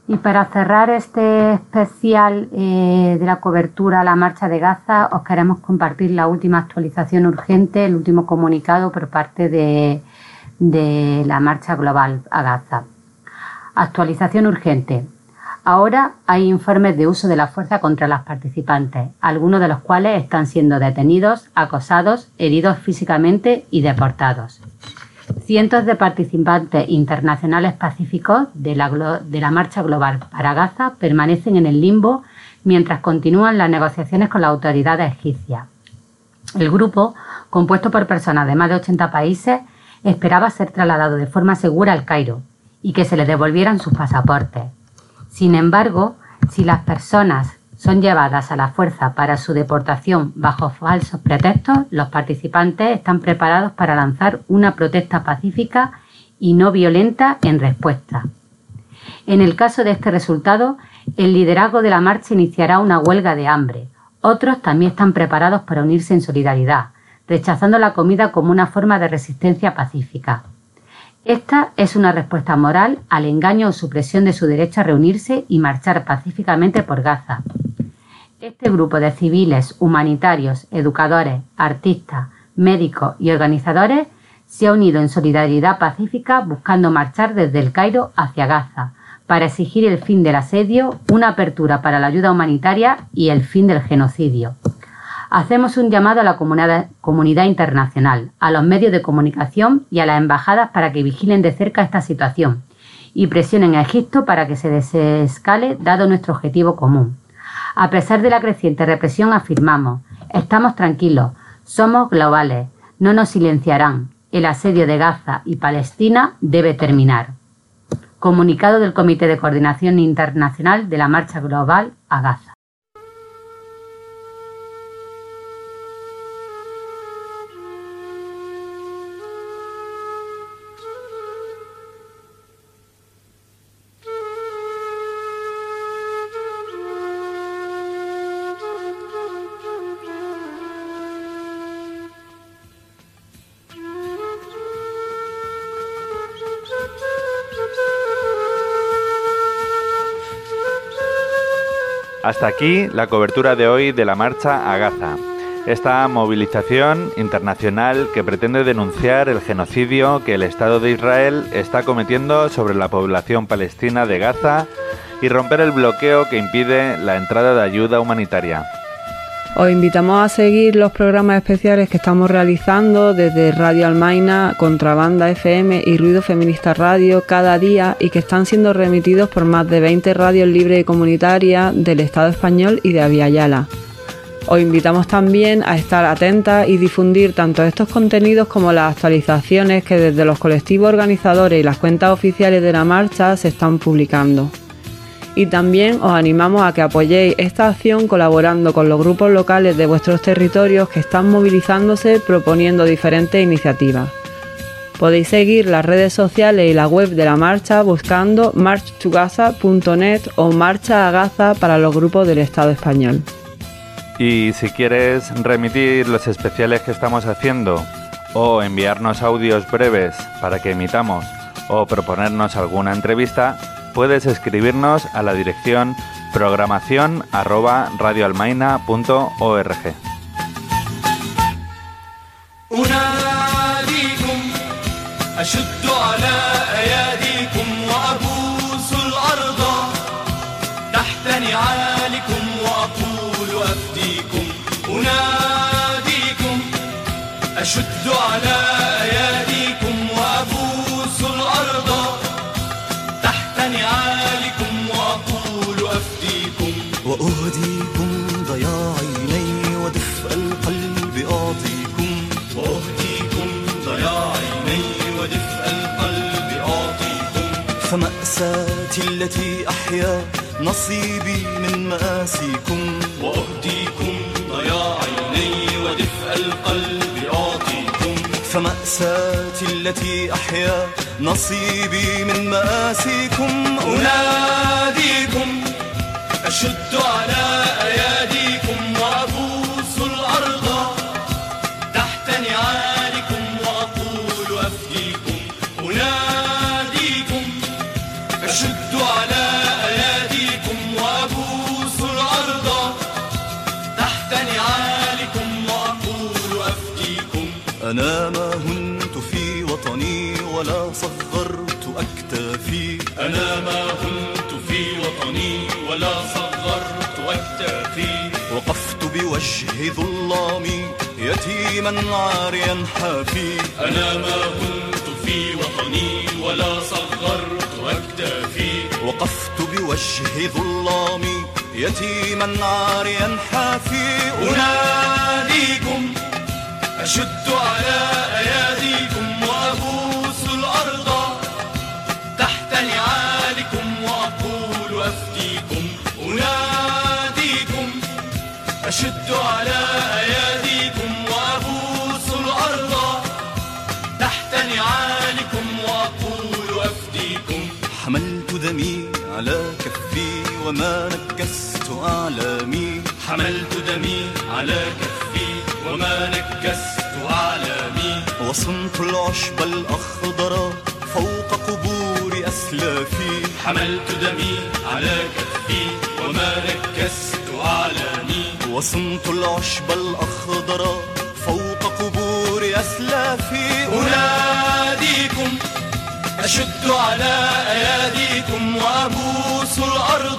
Y para cerrar este especial de la cobertura a la marcha de Gaza, os queremos compartir la última actualización urgente, el último comunicado por parte de la marcha global a Gaza. Actualización urgente. Ahora hay informes de uso de la fuerza contra los participantes, algunos de los cuales están siendo detenidos, acosados, heridos físicamente y deportados. Cientos de participantes internacionales pacíficos de la marcha global para Gaza permanecen en el limbo mientras continúan las negociaciones con las autoridades egipcias. El grupo, compuesto por personas de más de 80 países, esperaba ser trasladado de forma segura al Cairo y que se les devolvieran sus pasaportes. Sin embargo, si las personas son llevadas a la fuerza para su deportación bajo falsos pretextos, los participantes están preparados para lanzar una protesta pacífica y no violenta en respuesta. En el caso de este resultado, el liderazgo de la marcha iniciará una huelga de hambre. Otros también están preparados para unirse en solidaridad, rechazando la comida como una forma de resistencia pacífica. Esta es una respuesta moral al engaño o supresión de su derecho a reunirse y marchar pacíficamente por Gaza. Este grupo de civiles, humanitarios, educadores, artistas, médicos y organizadores se ha unido en solidaridad pacífica buscando marchar desde el Cairo hacia Gaza para exigir el fin del asedio, una apertura para la ayuda humanitaria y el fin del genocidio. Hacemos un llamado a la comunidad internacional, a los medios de comunicación y a las embajadas para que vigilen de cerca esta situación y presionen a Egipto para que se desescale dado nuestro objetivo común. A pesar de la creciente represión afirmamos, estamos tranquilos, somos globales, no nos silenciarán, el asedio de Gaza y Palestina debe terminar. Comunicado del Comité de Coordinación Internacional de la Marcha Global a Gaza. Hasta aquí la cobertura de hoy de la marcha a Gaza. Esta movilización internacional que pretende denunciar el genocidio que el Estado de Israel está cometiendo sobre la población palestina de Gaza y romper el bloqueo que impide la entrada de ayuda humanitaria. Os invitamos a seguir los programas especiales que estamos realizando desde Radio Almaina, Contrabanda FM y Ruido Feminista Radio cada día y que están siendo remitidos por más de 20 radios libres y comunitarias del Estado español y de Abya-Yala. Os invitamos también a estar atentas y difundir tanto estos contenidos como las actualizaciones que desde los colectivos organizadores y las cuentas oficiales de la marcha se están publicando. Y también os animamos a que apoyéis esta acción colaborando con los grupos locales de vuestros territorios que están movilizándose proponiendo diferentes iniciativas. Podéis seguir las redes sociales y la web de la marcha buscando marchtogaza.net o Marcha a Gaza para los grupos del Estado español. Y si quieres remitir los especiales que estamos haciendo o enviarnos audios breves para que emitamos o proponernos alguna entrevista, puedes escribirnos a la dirección programación@radioalmaina.org. وأهديكم ضياع عيني ودفء القلب أعطيكم وأهديكم ضياع عيني ودفء القلب أعطيكم فمأساتي التي أحيا نصيبي من مآسيكم وأهديكم ضياع عيني ودفء القلب أعطيكم فمأساتي التي أحيا نصيبي من مآسيكم أناديكم أشد على أياديكم وأبوس الأرض تحت نعالكم وأقول أفديكم أناديكم أشد على أياديكم أنا ما هنت في وطني ولا صغرت أكتافي. أنا ما هنت في وطني ولا صغرت أكتافي. وقفت بوجه ظلامي يتيما عاريا حافي. أنا ما هنت في وطني ولا صغرت أكتافي. وقفت بوجه ظلامي يتيما عاريا حافي. أناديكم أشد على أياديكم وأبوس الأرض تحت نعالكم وأقول أفديكم. أناديكم أشد على أياديكم وأبوس الأرض تحت نعالكم وأقول أفديكم. حملت دمي على كفي وما نكست أعلامي. حملت دمي على كفي وما نكست أعلامي. وصنت العشب الأخضر فوق قبور أسلافي. حملت دمي على كفي وما نكست أعلامي. وصنت العشب الأخضر فوق قبور أسلافي. أناديكم أشد على أياديكم وأبوس الأرض